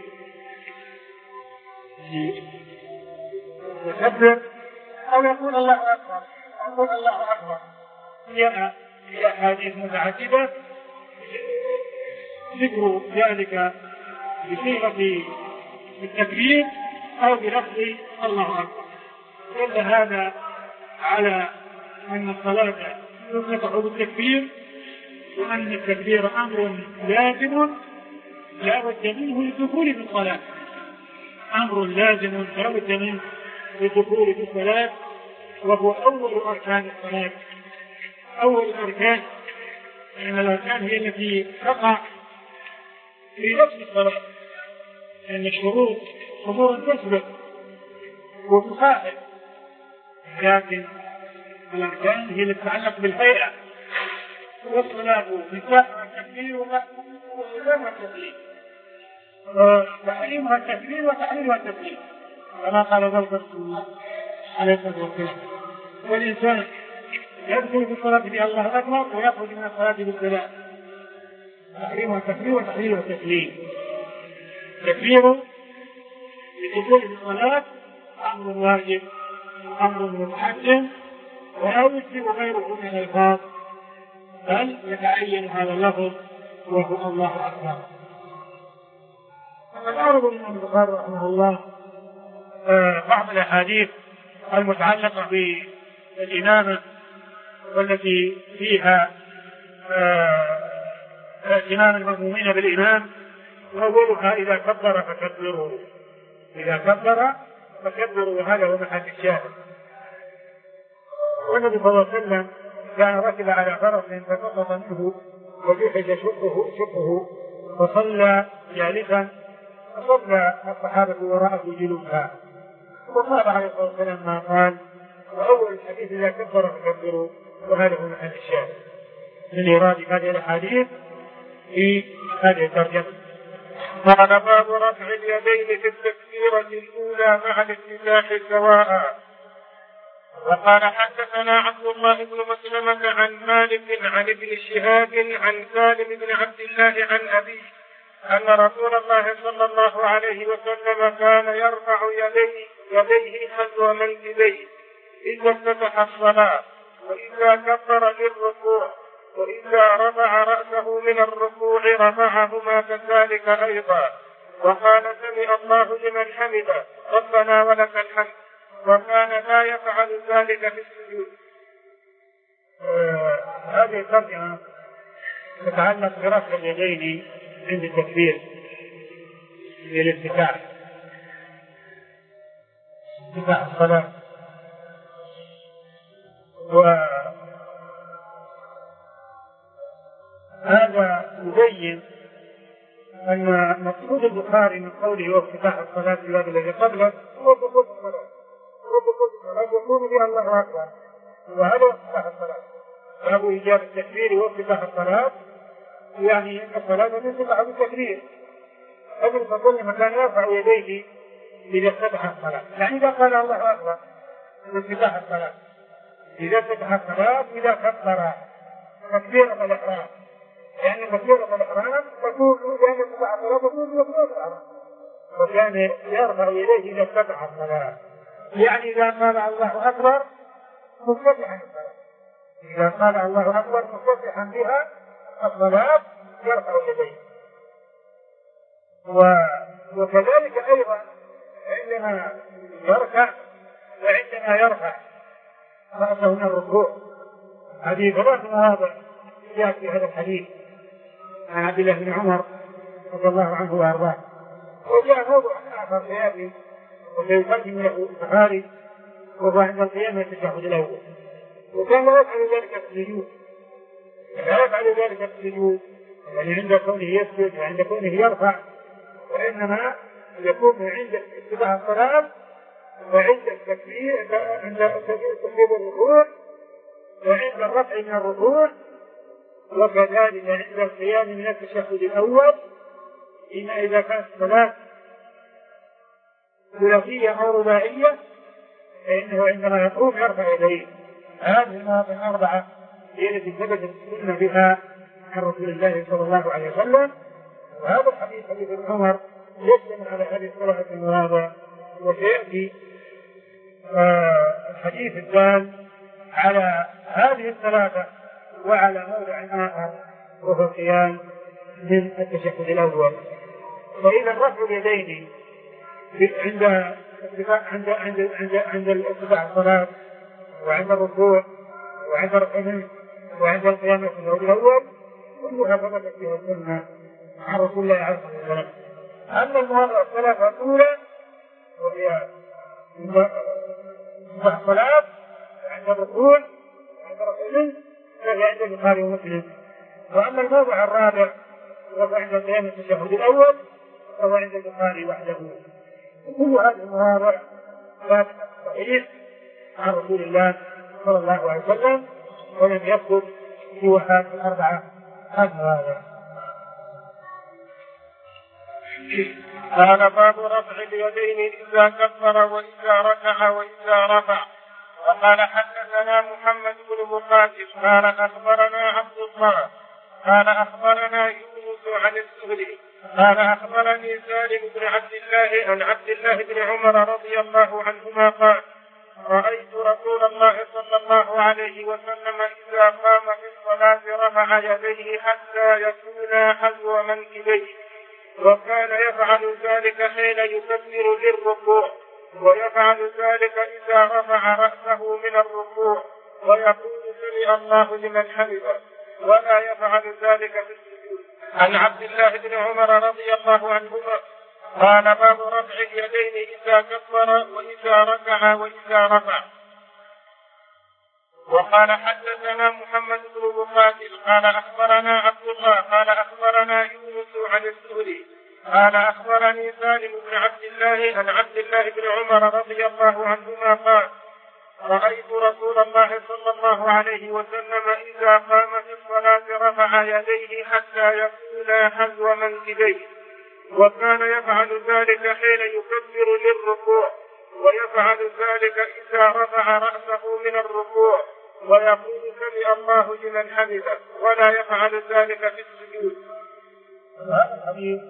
[SPEAKER 2] يكبر أو يقول الله أكبر يقول الله أكبر. هي أحاديث متعددة ذكر ذلك بصيغة التكبير أو بلفظ الله أكبر. كل هذا على أن الصلاة تفتح بالتكبير وأن التكبير أمر لازم لا بد منه للدخول في الصلاة. أمر لازم لا بد منه للدخول في الصلاة وهو أول أركان الصلاة. أول أركان لأن الأركان هي التي تقع في نفس الصلاة، لأن الشروط أمور تسبق وتصاحب، لكن الأركان هي التي تتعلق بالهيئة، والصلاة مفتاحها التكبير وختامها التسليم، تحريمها التكبير وتحريمها التسليم كما قال ذلك رسول الله عليه الصلاة والسلام. والإنسان يدخل في الصلاة بالله أكبر ويخرج من الصلاة بالسلام، تحريمها التكبير وتحريمها التسليم. تكبير لدخول الصلاة أمر واجب، أمر متحتم، ولا يجب غيره من الألفاظ، بل يتعين هذا اللفظ وهو الله أكبر. وقد أورد الإمام البخاري رحمه الله بعض الأحاديث المتعلقة بالإمامة والتي فيها إمام المأمومين بالإمام، وأولها إذا كبر فكبروا، إذا كبر فكبروا، وهذا هو محل الشاهد. والنبي صلى الله عليه وسلم كان ركب على فرس فسقط منه وجحد شقه شقه فصلى جالسا، فصلى الصحابة وراءه جلوسا، وقال عليه الصلاة والسلام ما قال، وأول الحديث إذا كبر فكبروا، وهذا هو محل الشاهد من إيراد هذه الأحاديث في هذه الترجمة.
[SPEAKER 1] قال باب رفع اليدين في التكبيرة الأولى مع الافتتاح سواء. وقال حدثنا عبد الله بن مسلمة عن مالك عن ابن شهاب عن سالم بن عبد الله عن أبيه أن رسول الله صلى الله عليه وسلم كان يرفع يديه يديه خلف منكبيه إذا افتتح الصلاة، وإذا كبر للركوع، وإذا رفع رأسه من الركوع رفعهما كذلك أيضا، وقال سمع الله لمن حمده ربنا ولك الحمد، وكان لا يفعل ذلك في السجود.
[SPEAKER 2] آه هذه الترجمة تتعلق برفع اليدين عند التكبير للافتتاح، افتتاح الصلاة. وهذا يبين أن مقصود البخاري من قوله وافتتاح الصلاة في الباب الذي قبله هو دخول الصلاة، يقول بها الله أكبر، وهذا افتتاح الصلاة. باب إيجاب التكبير وافتتاح الصلاة، يعني أن الصلاة تفتح بالتكبير. قبل فكل مكان يرفع يديه إذا افتتح الصلاة، يعني إذا قال الله أكبر افتتاح الصلاة، إذا افتتح الصلاة إذا كبر تكبيرة الإحرام، يعني تكبيرة الإحرام تكون لأن افتتح الصلاة تكون تكبيرة الإحرام، وكان يرفع يديه إذا افتتح الصلاة، يعني إذا قال الله أكبر مفتتحا الصلاة، إذا قال الله أكبر مفتتحا بها الصلاة يرفع يديه. وكذلك أيضا عندما يركع وعندما يرفع رأسه من الركوع، هذه ثلاث مواضع جاءت في هذا الحديث عن عبد الله بن عمر رضي الله عنه وأرضاه. وجاء موضوع آخر في هذه وسيقدم له البخاري وهو عند القيامة في التشهد الأول، وكان لا يفعل ذلك في السجود، لا يفعل ذلك في السجود يعني عند كونه يسجد وعند كونه يرفع، وإنما يكون عند افتتاح الصلاة وعند التكبير، عند تكبير الركوع وعند الرفع من الركوع، وكذلك عند القيام من التشهد الأول. إما إذا كانت الصلاة ثلاثية أو رباعية فإنه عندما يقوم يرفع يديه. هذه المواضع الأربعة هي التي ثبتت السنة بها عن رسول الله صلى الله عليه وسلم، وهذا الحديث حديث ابن عمر يجتمع على هذه الثلاثة المواضع، وسيأتي آه الحديث الثاني على هذه الثلاثة وعلى موضع آخر وهو القيام من التشهد الأول. فإذا رفع اليدين عند عند عند عند عند افتتاح الصلاة وعند الركوع وعند القيام وعند القيام من التشهد الأول كلها ثبتت فيها السنة عن رسول الله عليه الصلاة والسلام. أما المواضع الثلاثة الأولى وهي افتتاح الصلاة وعند الركوع وعند القيام فهي عند البخاري ومسلم وأما الموضع الرابع وهو عند قيام التشهد الأول فهو عند البخاري وحده. كل هذه المواضع ثابتة صحيح عن رسول الله صلى الله عليه وسلم، ولم يثبت سوى هذه الأربعة المواضع.
[SPEAKER 1] قال باب رفع اليدين إذا كبر وإذا ركع وإذا رفع. وقال حدثنا محمد بن مقاتل قال أخبرنا عبد الله قال أخبرنا يونس عن الزهري قال أخبرني سالم بن عبد الله عن عبد الله بن عمر رضي الله عنهما قال رأيت رسول الله صلى الله عليه وسلم إذا قام في الصلاة رفع يديه حتى يكونا حذو منكبيه، وكان يفعل ذلك حين يكبر للركوع، ويفعل ذلك إذا رفع رأسه من الركوع ويقول سمع الله لمن حمده، ولا يفعل ذلك في السجود. عن عبد الله بن عمر رضي الله عنهما قال باب رفع اليدين إذا كبر وإذا ركع وإذا رفع. وقال حدثنا محمد بن مقاتل قال أخبرنا عبد الله قال أخبرنا يونس عن الزهري قال أخبرني سالم بن عبد الله عن عبد الله بن عمر رضي الله عنهما قال رأيت رسول الله صلى الله عليه وسلم إذا قام في الصلاة رفع يديه حتى يكونا حذو منكبيه، وكان يفعل ذلك حين يكبر للركوع، ويفعل ذلك إذا رفع رأسه من الركوع ويقول سمع الله لمن حمده، ولا يفعل ذلك في السجود.
[SPEAKER 2] هذا الحديث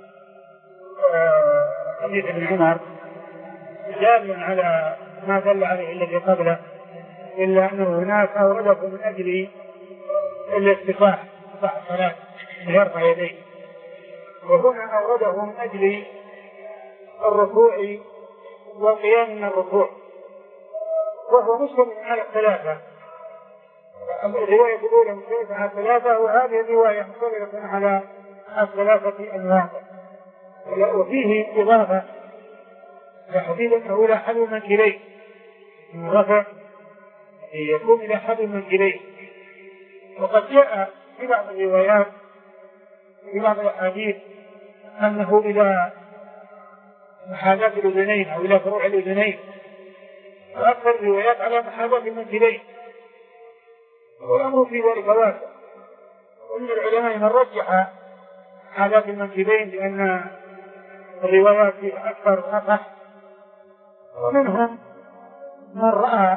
[SPEAKER 2] حديث ابن عمر جار على ما دل عليه الذي قبله، إلا أنه هناك أورده من أجل الاستطاعة الصلاة يرفع يديه، وهنا أورده من أجل الركوع والقيام من الركوع، وهو مشتمل على الثلاثة. الرواية الأولى مشتملة على الثلاثة، وهذه الرواية مشتملة على الثلاثة المواقع. وفيه إضافة تحديد أنه إلى حد المنكبين، الرفع يكون إلى حد المنكبين. وقد جاء في بعض الروايات في بعض الأحاديث أنه إلى محاذاة الأذنين أو إلى فروع الأذنين، وأكثر الروايات على محاذاة المنكبين، والأمر في ذلك واسع. ومن العلماء من رجح محاذاة المنكبين لأن الروايات فيها أكثر أصح، ومنهم من رأى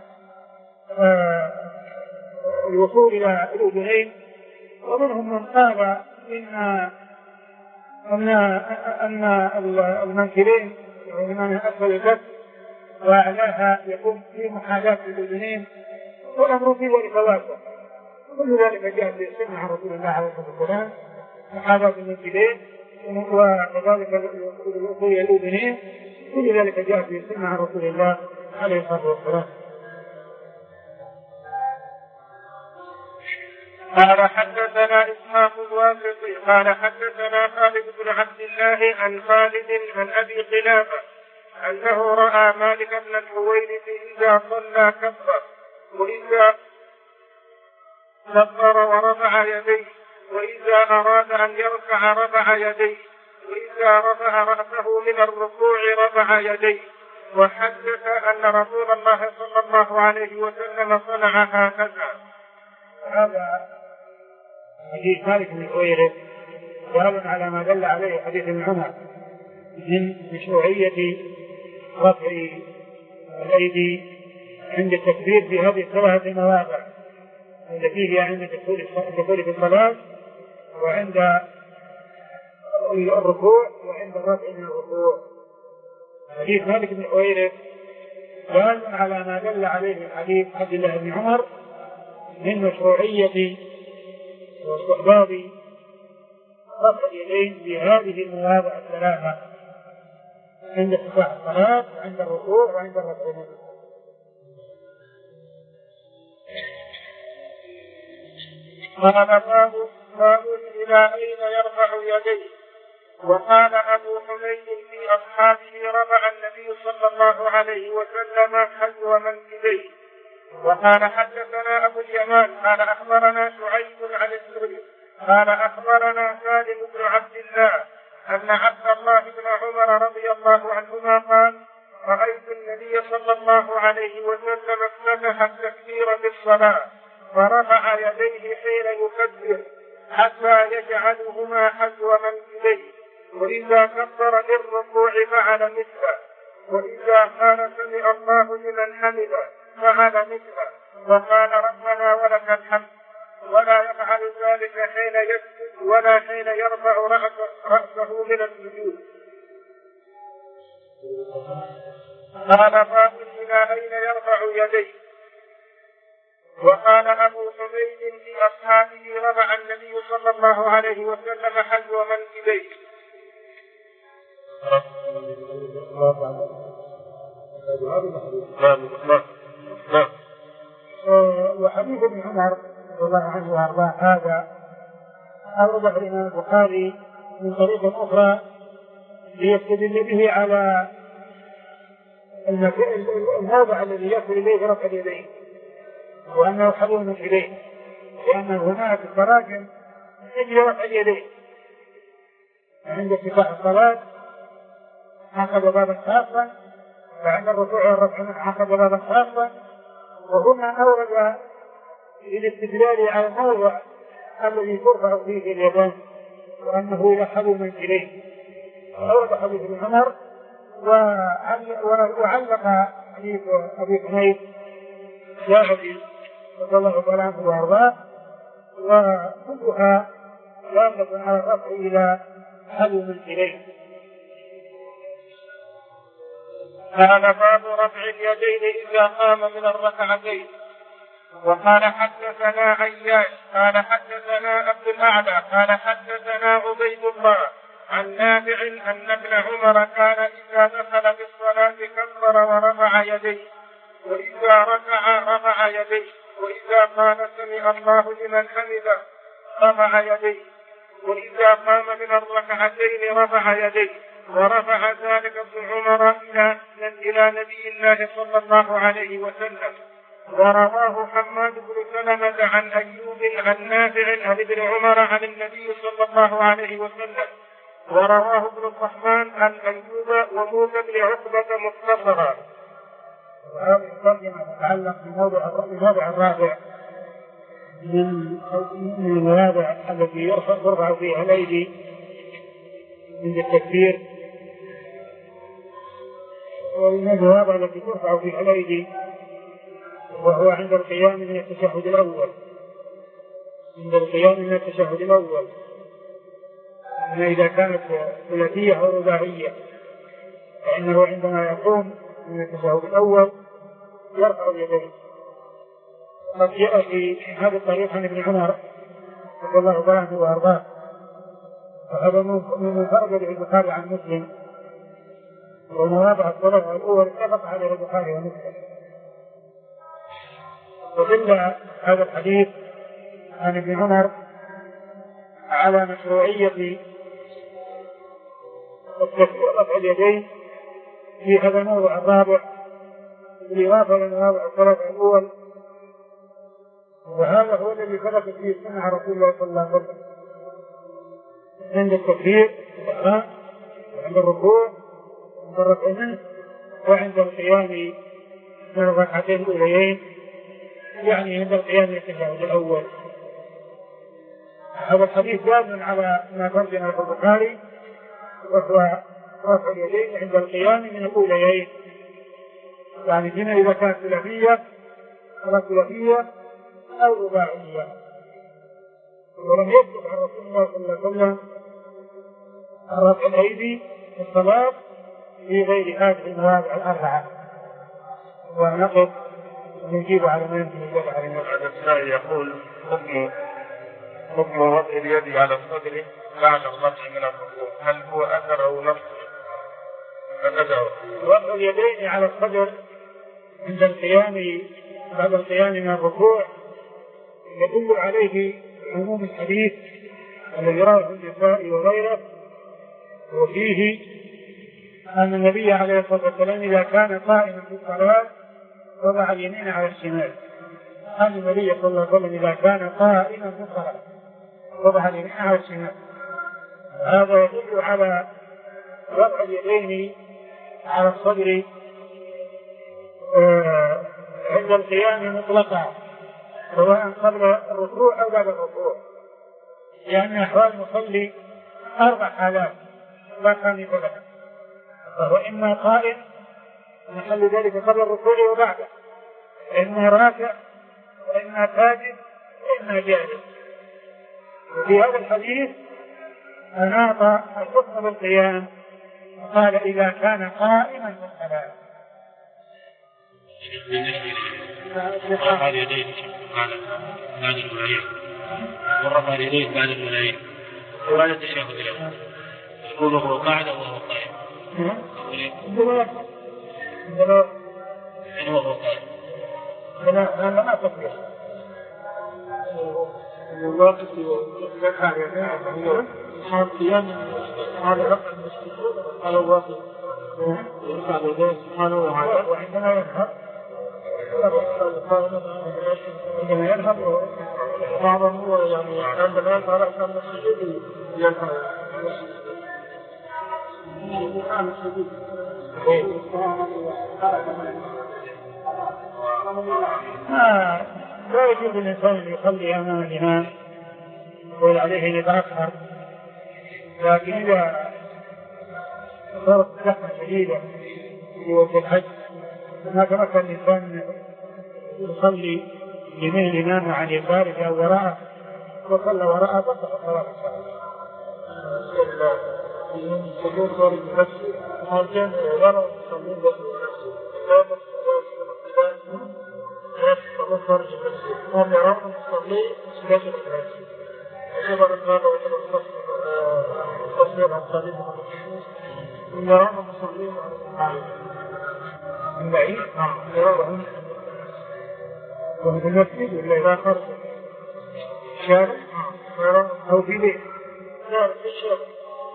[SPEAKER 2] الوصول إلى الأذنين، ومنهم من قال إن أن أن المنكبين من أسفل الكف وأعلاها يكون في محاذاة الأذنين، والأمر في ذلك واسع. كل ذلك جاء في السنة عن رسول الله عليه الصلاة والسلام محاذاة المنكبين، وكذلك الوصول إلى الأذنين، كل ذلك جاء في السنة عن رسول الله عليه الصلاة والسلام.
[SPEAKER 1] قال حدثنا إسحاق الواسطي قال حدثنا خالد بن عبد الله عن خالد عن أبي قلابة أنه رأى مالك بن الحويرث إذا صلى كبر، وإذا كبر ورفع يديه، وإذا أراد أن يركع رفع يديه، وإذا رفع رأسه من الركوع رفع يديه. وحدث أن رسول الله صلى الله عليه وسلم صنع هكذا.
[SPEAKER 2] هذا حديث مالك بن الحويرث دال على ما دل عليه حديث ابن عمر من مشروعية رفع الأيدي عند التكبير في هذه الثلاث مواضع التي هي عند الدخول في الصلاة، وعند الركوع، وعند الرفع من الركوع. حديث مالك بن الحويرث دال على ما دل عليه حديث عبد الله بن عمر من مشروعية واستحباب رفع اليدين بهذه المواضع الثلاثة عند افتتاح الصلاة، وعند الركوع، وعند الرفع منه.
[SPEAKER 1] قال باب باب إلى أين يرفع يديه. وقال أبو حميد في أصحابه رفع النبي صلى الله عليه وسلم حذو منكبيه. وقال حدثنا أبو اليمان قال أخبرنا شعيب عن الزهري قال أخبرنا سالم بن عبد الله أن عبد الله بن عمر رضي الله عنهما قال رأيت النبي صلى الله عليه وسلم افتتح التكبير في الصلاة فرفع يديه حين يكبر حتى يجعلهما حذو منكبيه، وإذا كبر للركوع فعل مثله، وإذا قال سمع الله لمن حمده فعل مثله، وقال ربنا ولك الحمد، ولا يفعل ذلك حين يسجد ولا حين يرفع رأسه من السجود. قال باب إلى أين يرفع يديه. وقال أبو حميد لأصحابه رفع النبي صلى الله عليه وسلم حذو منكبيه.
[SPEAKER 2] وحديث ابن عمر رضي الله عنه وارضاه هذا أورده الإمام البخاري من طريق أخرى ليستدل به على الموضع الذي يصل إليه رفع اليدين وأنه حذو من إليه، لأن هناك التراجم يجري رفع اليدين عند افتتاح الصلاة عقد بابا خاصا، وعند الركوع والرفع عقد بابا خاصا، وهنا أورد للاستدلال على الموضع الذي ترفع فيه اليدان وأنه يحذو من إليه. أورد حديث ابن عمر وعلق حديث أبي حميد جابر رضي الله تعالى عنه وأرضاه، وكلها دالة على الرفع إلى حذو من إليه.
[SPEAKER 1] قال باب رفع اليدين إذا قام من الركعتين. وقال حدثنا عياش قال حدثنا عبد الأعلى قال حدثنا عبيد الله عن نافع أن ابن عمر كان إذا دخل في الصلاة كبر ورفع يديه، وإذا ركع رفع يديه، وإذا قال سمع الله لمن حمده رفع يديه، وإذا قام من الركعتين رفع يديه. ورفع ذلك ابن عمر إلى إلى نبي الله صلى الله عليه وسلم. ورواه حماد بن سلمة عن أيوب عن نافع عن ابن عمر عن النبي صلى الله عليه وسلم. ورواه ابن الرحمن عن أيوب وموسى بن عقبة مختصرا.
[SPEAKER 2] وهذه الترجمة تتعلق بموضع الرابع من المواضع التي يرفع فيها الأيدي عند التكبير، ومن المواضع التي ترفع فيها الأيدي وهو عند القيام من التشهد الأول. عند القيام من التشهد الأول إذا كانت ثلاثية أو رباعية، فإنه عندما يقوم من التشهد الأول يرفع اليدين. قد جاء في هذا الطريق عن ابن عمر رضي الله عنه وأرضاه، وهذا من فرد البخاري عن مسلم، ومواضع الصلاة الأول اتفق عليه البخاري ومسلم. ودل هذا الحديث عن ابن عمر على مشروعية رفع اليدين في هذا الموضع الرابع بالإضافة إلى مواضع الصلاة الأول، وهذا هو الذي ثبت فيه سنة رسول الله صلى الله عليه وسلم عند التكبير وعند الركوع وعند الرفع منه وعند القيام من الركعتين الأوليين، يعني عند القيام من التشهد الأول. هذا الحديث دال على ما ترجمه البخاري، وهو رفع اليدين عند القيام من الأوليين، يعني هنا إذا كانت ثلاثية أو ثلاثية أو رباعية. ولم يثبت عن رسول الله صلى الله عليه وسلم رفع الأيدي في الصلاة في غير هذه المواضع الأربعة. ونقف نجيب على ما يمكن الجواب على
[SPEAKER 1] النبي. يقول حكم حكم وضع اليد على الصدر بعد الرفع من الركوع، هل هو أثر أو نقص؟
[SPEAKER 2] وضع اليدين على الصدر عند القيام بعد القيام من الركوع يدل عليه عموم الحديث الذي رواه النسائي وغيره، وفيه أن النبي عليه الصلاة والسلام إذا كان قائما في الصلاة وضع اليمين على الشمال. أن النبي صلى الله عليه وسلم إذا كان قائما في الصلاة وضع اليمين والشمال. هذا يدل على وضع اليدين على الصدر عند القيام مطلقا، سواء قبل الركوع أو بعد الركوع، لأن أحوال المصلي أربع حالات لا خامسة لها، فهو إما قائم محل ذلك قبل الركوع وبعده، إما راكع وإما ساجد وإما جالس. وفي هذا الحديث أناط الحكم بالقيام، قال إذا كان قائما في الصلاة.
[SPEAKER 3] ورفع اليدين بعد الولايين ورفع اليدين بعد الولايين وبعد التشهد الأول يقول هو قاعد وهو قائم. يعني وهو قائم
[SPEAKER 2] أنا ما أفكر الواقف يفعل يديه حال قيام هذا رفع المسجد على الواقف يرفع يديه سبحانه وتعالى، وعندما يذهب عندما يذهب بعضهم هو يعني عندما يرفع رأسه من السجود يرفع لا يجوز الإنسان أن يصلي أمام الإمام يقول عليه أن يتأخر، لكن إذا صارت زحمة شديدة في وقت الحج ما تمكن الإنسان يصلي يمين الإمام عن يساره أو وراءه وصلى وراءه تصح الصلاة إن شاء الله. من صدور خارج المسجد حاجة وراء صلوا بنفسه صدور خارج المسجد هم يرون يصلي سجاشة المسجد خبر هذا وصل التصوير عن صليب من يرون المصلين من بعيد يرون وهم في المسجد ولا إذا خرج شارع أو في بيت شارع في شارع.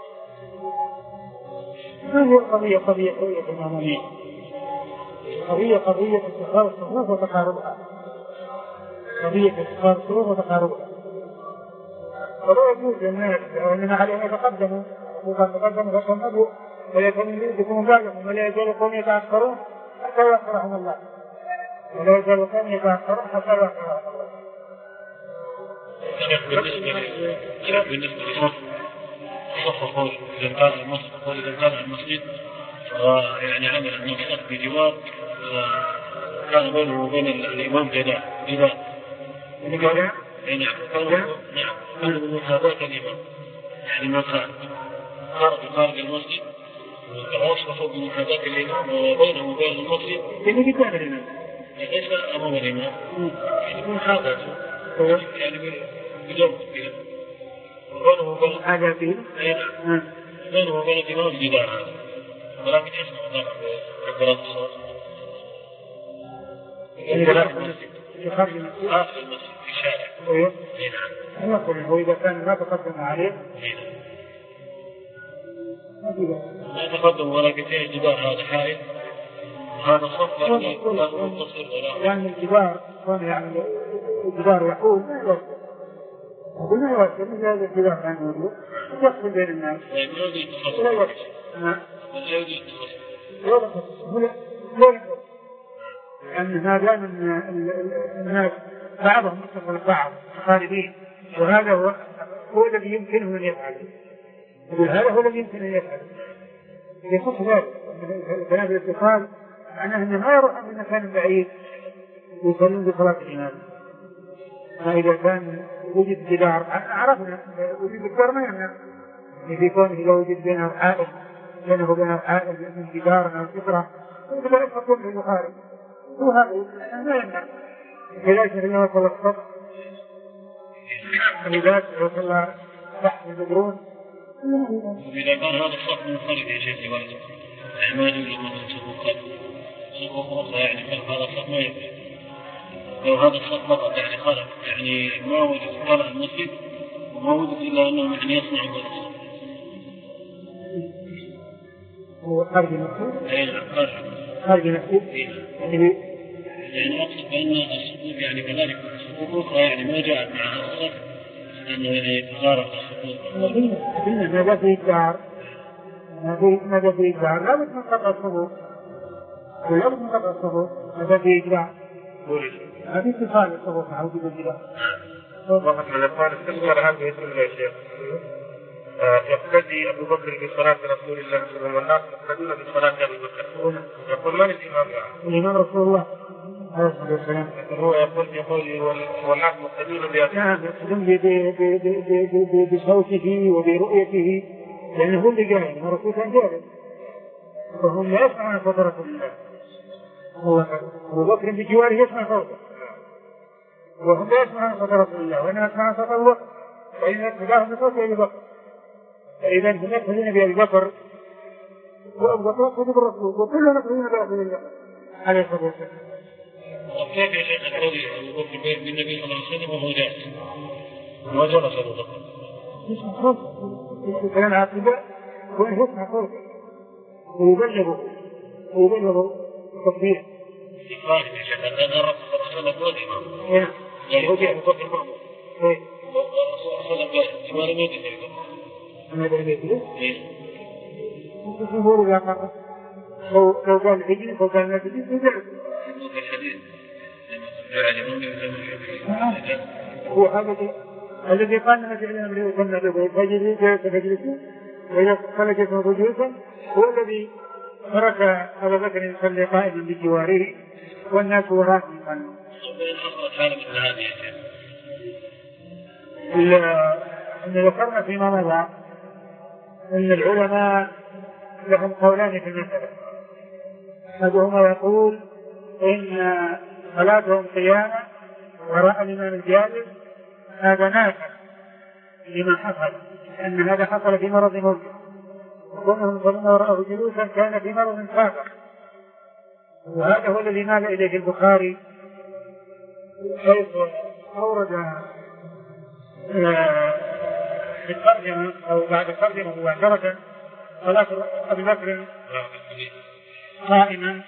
[SPEAKER 2] هذه القضية قضية قضية إمامية، قضية قضية اتخاذ الصفوف وتقاربها، قضية اتخاذ الصفوف وتقاربها. فلا يجوز للناس وإنما عليهم يتقدموا وقد تقدموا فصنبوا ولا يكونوا بعدهم ولا يزال قوم يتأخرون حتى يأخرهم الله، ولا يزال قوم يتأخرون حتى يأخرهم الله.
[SPEAKER 3] بالنسبة لصف الصفوف إذا كان المسجد إذا كان المسجد يعني عمل المسجد بجوار كان بينه وبين الإمام جدار جدار
[SPEAKER 2] جدار
[SPEAKER 3] نعم نعم كان من هذاك الإمام يعني ما كان خارج خارج المسجد ووصفه من هذاك الإمام وبينه وبين المسجد
[SPEAKER 2] يعني قدام الإمام
[SPEAKER 3] ليس أمام الإمام يعني من هذا يعني بجنب كذا وبينه وبين
[SPEAKER 2] هذا فيه
[SPEAKER 3] بينه وبين الإمام جدار هذا ولكن يسمع طبعا بكبرات الصوت
[SPEAKER 2] في خارج المسجد
[SPEAKER 3] آخر المسجد في الشارع.
[SPEAKER 2] أيوه.
[SPEAKER 3] نعم.
[SPEAKER 2] يقول هو إذا كان ما تقدم عليه.
[SPEAKER 3] ما تقدم ولكن فيه الجدار هذا حائط هذا صف يعني لا متصل ولا.
[SPEAKER 2] يعني الجدار كون يعني الجدار يحول ما يوصل. يقول ما يوصل من هذا الجدار يعني يقول يفصل بين الناس.
[SPEAKER 3] لا يوجد تخصص.
[SPEAKER 2] لا يوصل. نعم.
[SPEAKER 3] لا يوجد تخصص.
[SPEAKER 2] لا يوصل. لا يوصل. لأن هذا من الناس بعضهم يتصل البعض خارجين وهذا هو هو الذي يمكنه أن يفعل. يقول هذا هو الذي يمكن أن يفعل. يصح ذلك كلام الاتصال معناه أنه ما يروح من مكان بعيد ويصلون بصلاة الإمام. فإذا كان وجد جدار عرفنا وجود الجدار ما يمنع يكون إذا وجد بينه حائل بينه وبينه حائل من جدار أو سترة وإذا يكون في الخارج وهذا ما يمنع. كذلك إذا وصل الصف ولذلك وصل تحت البدرون.
[SPEAKER 3] إذا كان هذا الصف منفرد يا شيخ واحد يعني ما يجوز لمن صفوف خلف صفوف أخرى يعني خلف هذا الصف ما يجوز. لو هذا الصف فقط يعني خلف يعني ما وجد طلع المسجد وما وجد إلا أنه يعني يصنع هذا الصف.
[SPEAKER 2] هو خارج المسجد؟
[SPEAKER 3] أي نعم خارج.
[SPEAKER 2] خارج المسجد؟
[SPEAKER 3] يعني يعني أقصد بأن الصفوف يعني كذلك الصفوف أخرى يعني ما جاءت مع هذا الصف أنه يعني مغارة الصفوف.
[SPEAKER 2] ماذا في الدار؟ ماذا في الدار؟ لا بد من قطع الصفوف. لا بد من قطع الصفوف. ماذا في الدار؟ هذه اتصال الصفوف مع وجود الجدار.
[SPEAKER 1] واحد من الأخوان استذكر هذه الجملة يا شيخ. يقتدي أبو بكر بصلاة رسول الله صلى الله عليه وسلم والناس يقتدون بصلاة أبي بكر. يقول من الإمام؟
[SPEAKER 2] الإمام رسول الله عليه الصلاة والسلام.
[SPEAKER 1] هو يقول يقول والناس مقتدون بأبي
[SPEAKER 2] نعم يقتدون بصوته وبرؤيته لأنه هو اللي قال إنه رسول كان جاهل وهم لا يسمعون صوت رسول الله. هو أبو بكر بجواره يسمع صوته وهم لا يسمعون صوت رسول الله وإنما يسمعون صوت أبو بكر فإذا اتباعهم بصوت أبي بكر. فإذا هم يقتدون بأبي بكر وأبو بكر يقتدي بالرسول وكلهم يقتدون برسول الله عليه الصلاة والسلام.
[SPEAKER 3] وكيف يا شيخ الذي أبو بكر بالنبي صلى الله عليه وسلم وهو جالس؟ ما جلس أبو بكر.
[SPEAKER 2] يسمع صوته يسمع عاقبة وإن يسمع صوته ويبلغه ويبلغه التكبير.
[SPEAKER 3] إقرار يا شيخ أن الرسول صلى الله عليه وسلم هو الإمام.
[SPEAKER 2] نعم.
[SPEAKER 3] يعني هو أبو بكر معه.
[SPEAKER 2] إيه.
[SPEAKER 3] والرسول صلى الله عليه وسلم قال لماذا موت أبو بكر؟
[SPEAKER 2] ماذا يبيه؟
[SPEAKER 3] إيه.
[SPEAKER 2] يقول إذا قال لو لو قال عجل لو قال نبي يجلس.
[SPEAKER 3] الحديث.
[SPEAKER 2] هو هذا الذي قال النبي صلى الله عليه وسلم فجلس فجلسوا وإذا قال جلسوا جلوسا هو الذي ترك أبا بكر يصلي قائما بجواره والناس وراءه يصلون. إن ذكرنا فيما مضى أن العلماء لهم قولان في المسألة. أحدهما يقول إن صلاتهم قياما وراء الإمام الجالس هذا نافع لما حصل لأن هذا حصل في مرض موته وكونهم يصلون وراءه جلوسا كان في مرض سابق وهذا هو الذي مال إليه البخاري حيث أورد في الترجمة أو بعد الترجمة مباشرة صلاة أبي بكر قائما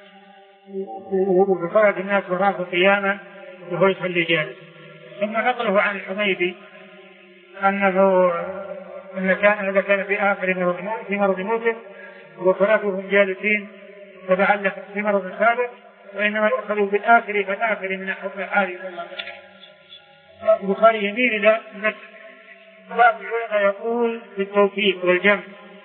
[SPEAKER 2] وبصلاة الناس وراءه قياما وهو يصلي جالس. ثم نقله عن الحميدي أنه إن كان هذا كان في آخر مرض في مرض موته وصلاتهم جالسين تبعا في مرض سابق وإنما يؤخذوا بالآخر فالآخر من حكم الحال. البخاري يميل إلى نفس بعض العلماء يقول بالتوفيق والجمع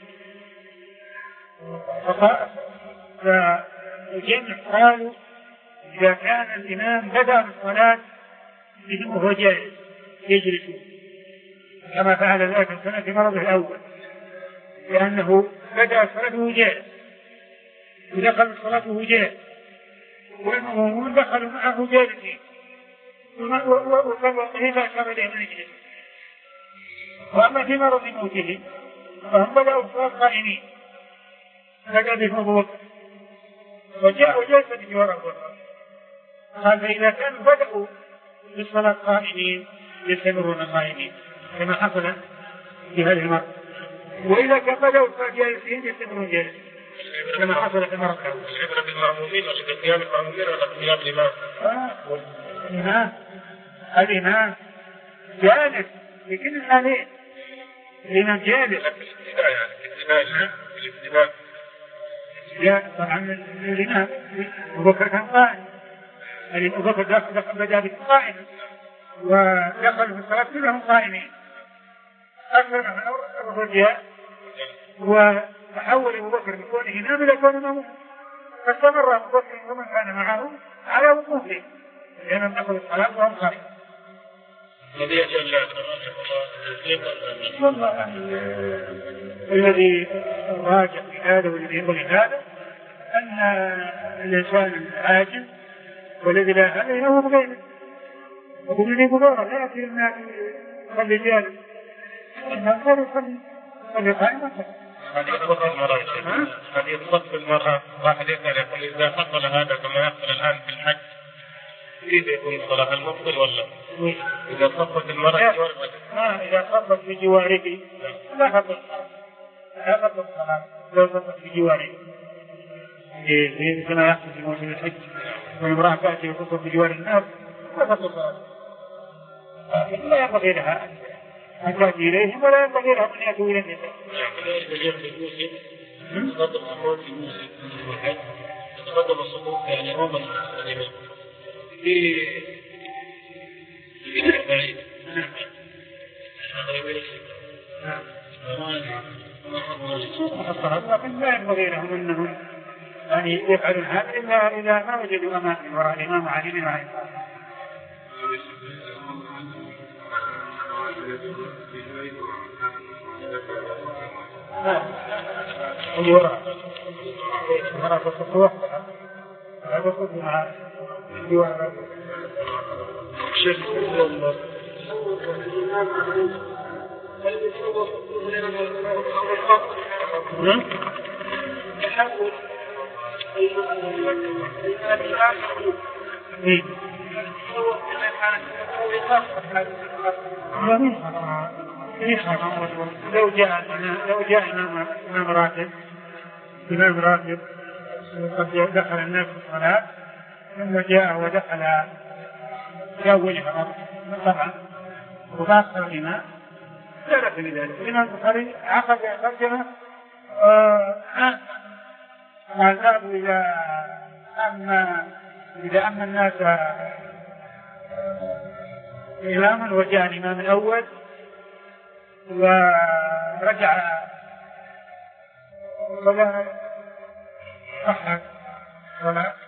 [SPEAKER 2] فالجمع قالوا إذا كان الإمام بدأ الصلاة وهو جالس يجلس كما فعل ذلك السنة في مرضه الأول لأنه بدأ صلاته جالس ودخل صلاته جالس والمؤمنون دخلوا معه جالسين وصلوا به فأشار إليه من يجلس. وأما في مرض موته فهم بدأوا الصلاة قائمين بدأ به أبو بكر وجاء وجلس بجوار أبو بكر. قال فإذا كانوا بدأوا بالصلاة قائمين يستمرون قائمين كما حصل في هذه المرة وإذا كان بدأوا الصلاة جالسين يستمرون جالسين كما حصل في المرة الأولى.
[SPEAKER 1] العبرة بالمأمومين ولا بقيام المأمومين ولا بقيام الإمام؟
[SPEAKER 2] الإمام الإمام جالس في كل الحالين الإمام جالس
[SPEAKER 1] يعني الابتداء
[SPEAKER 2] لا طبعا الإمام أبو بكر كان قائم أبو بكر دخل بدأ بالقائم ودخل في الصلاة كلهم قائمين أكثر من أبو بكر وتحول أبو بكر بكونه إمام إلى كونه مأموم فاستمر أبو بكر ومن كان معه على وقوفه لأنهم دخلوا الصلاة وهم قائمين.
[SPEAKER 3] الذي يجعل
[SPEAKER 2] والله الذي راجع في هذا والذي ينبغي هذا أن الإنسان عاجز والذي لا هذا هو بغيره وبالذي بغيره لا يأتي الناس يصلي جالس إنه غير يصلي يصلي قائما.
[SPEAKER 1] هذه تصف المرأة هذه تصف المرأة واحد يسأل يقول إذا حصل هذا كما يحصل الآن في الحج كيف يكون الصلاة المفضل ولا إذا صفت المرأة جوار
[SPEAKER 2] ما إذا صفت في جواره لا خطر لا خطر الصلاة لو صفت في جواره كما يحصل في موسم الحج والمرأة تأتي وتصف في جوار الناس لا خطر الصلاة لا ينبغي لها أن تأتي إليهم ولا ينبغي لهم أن يأتوا إلى النساء.
[SPEAKER 3] تقدم الصفوف في الموسم الواحد تقدم الصفوف يعني عموما الإمام في في بعيد
[SPEAKER 2] لكن لا ينبغي لهم أنهم يعني يفعلون هذا إلا إذا ما وجدوا أمام وراء الإمام علي بن أبي طالب. الوراء وراء الصفوف لا يصد مع الجوار. لو جاء لو جاء إمام راتب إمام راتب قد دخل الناس في الصلاة ثم جاء ودخل جاء وجهه طبعا وباقر الإمام لا بأس بذلك. الإمام البخاري عقد ترجمة قال باب إذا أما إذا أما الناس إماما وجاء الإمام الأول ورجع ولا أحد ولا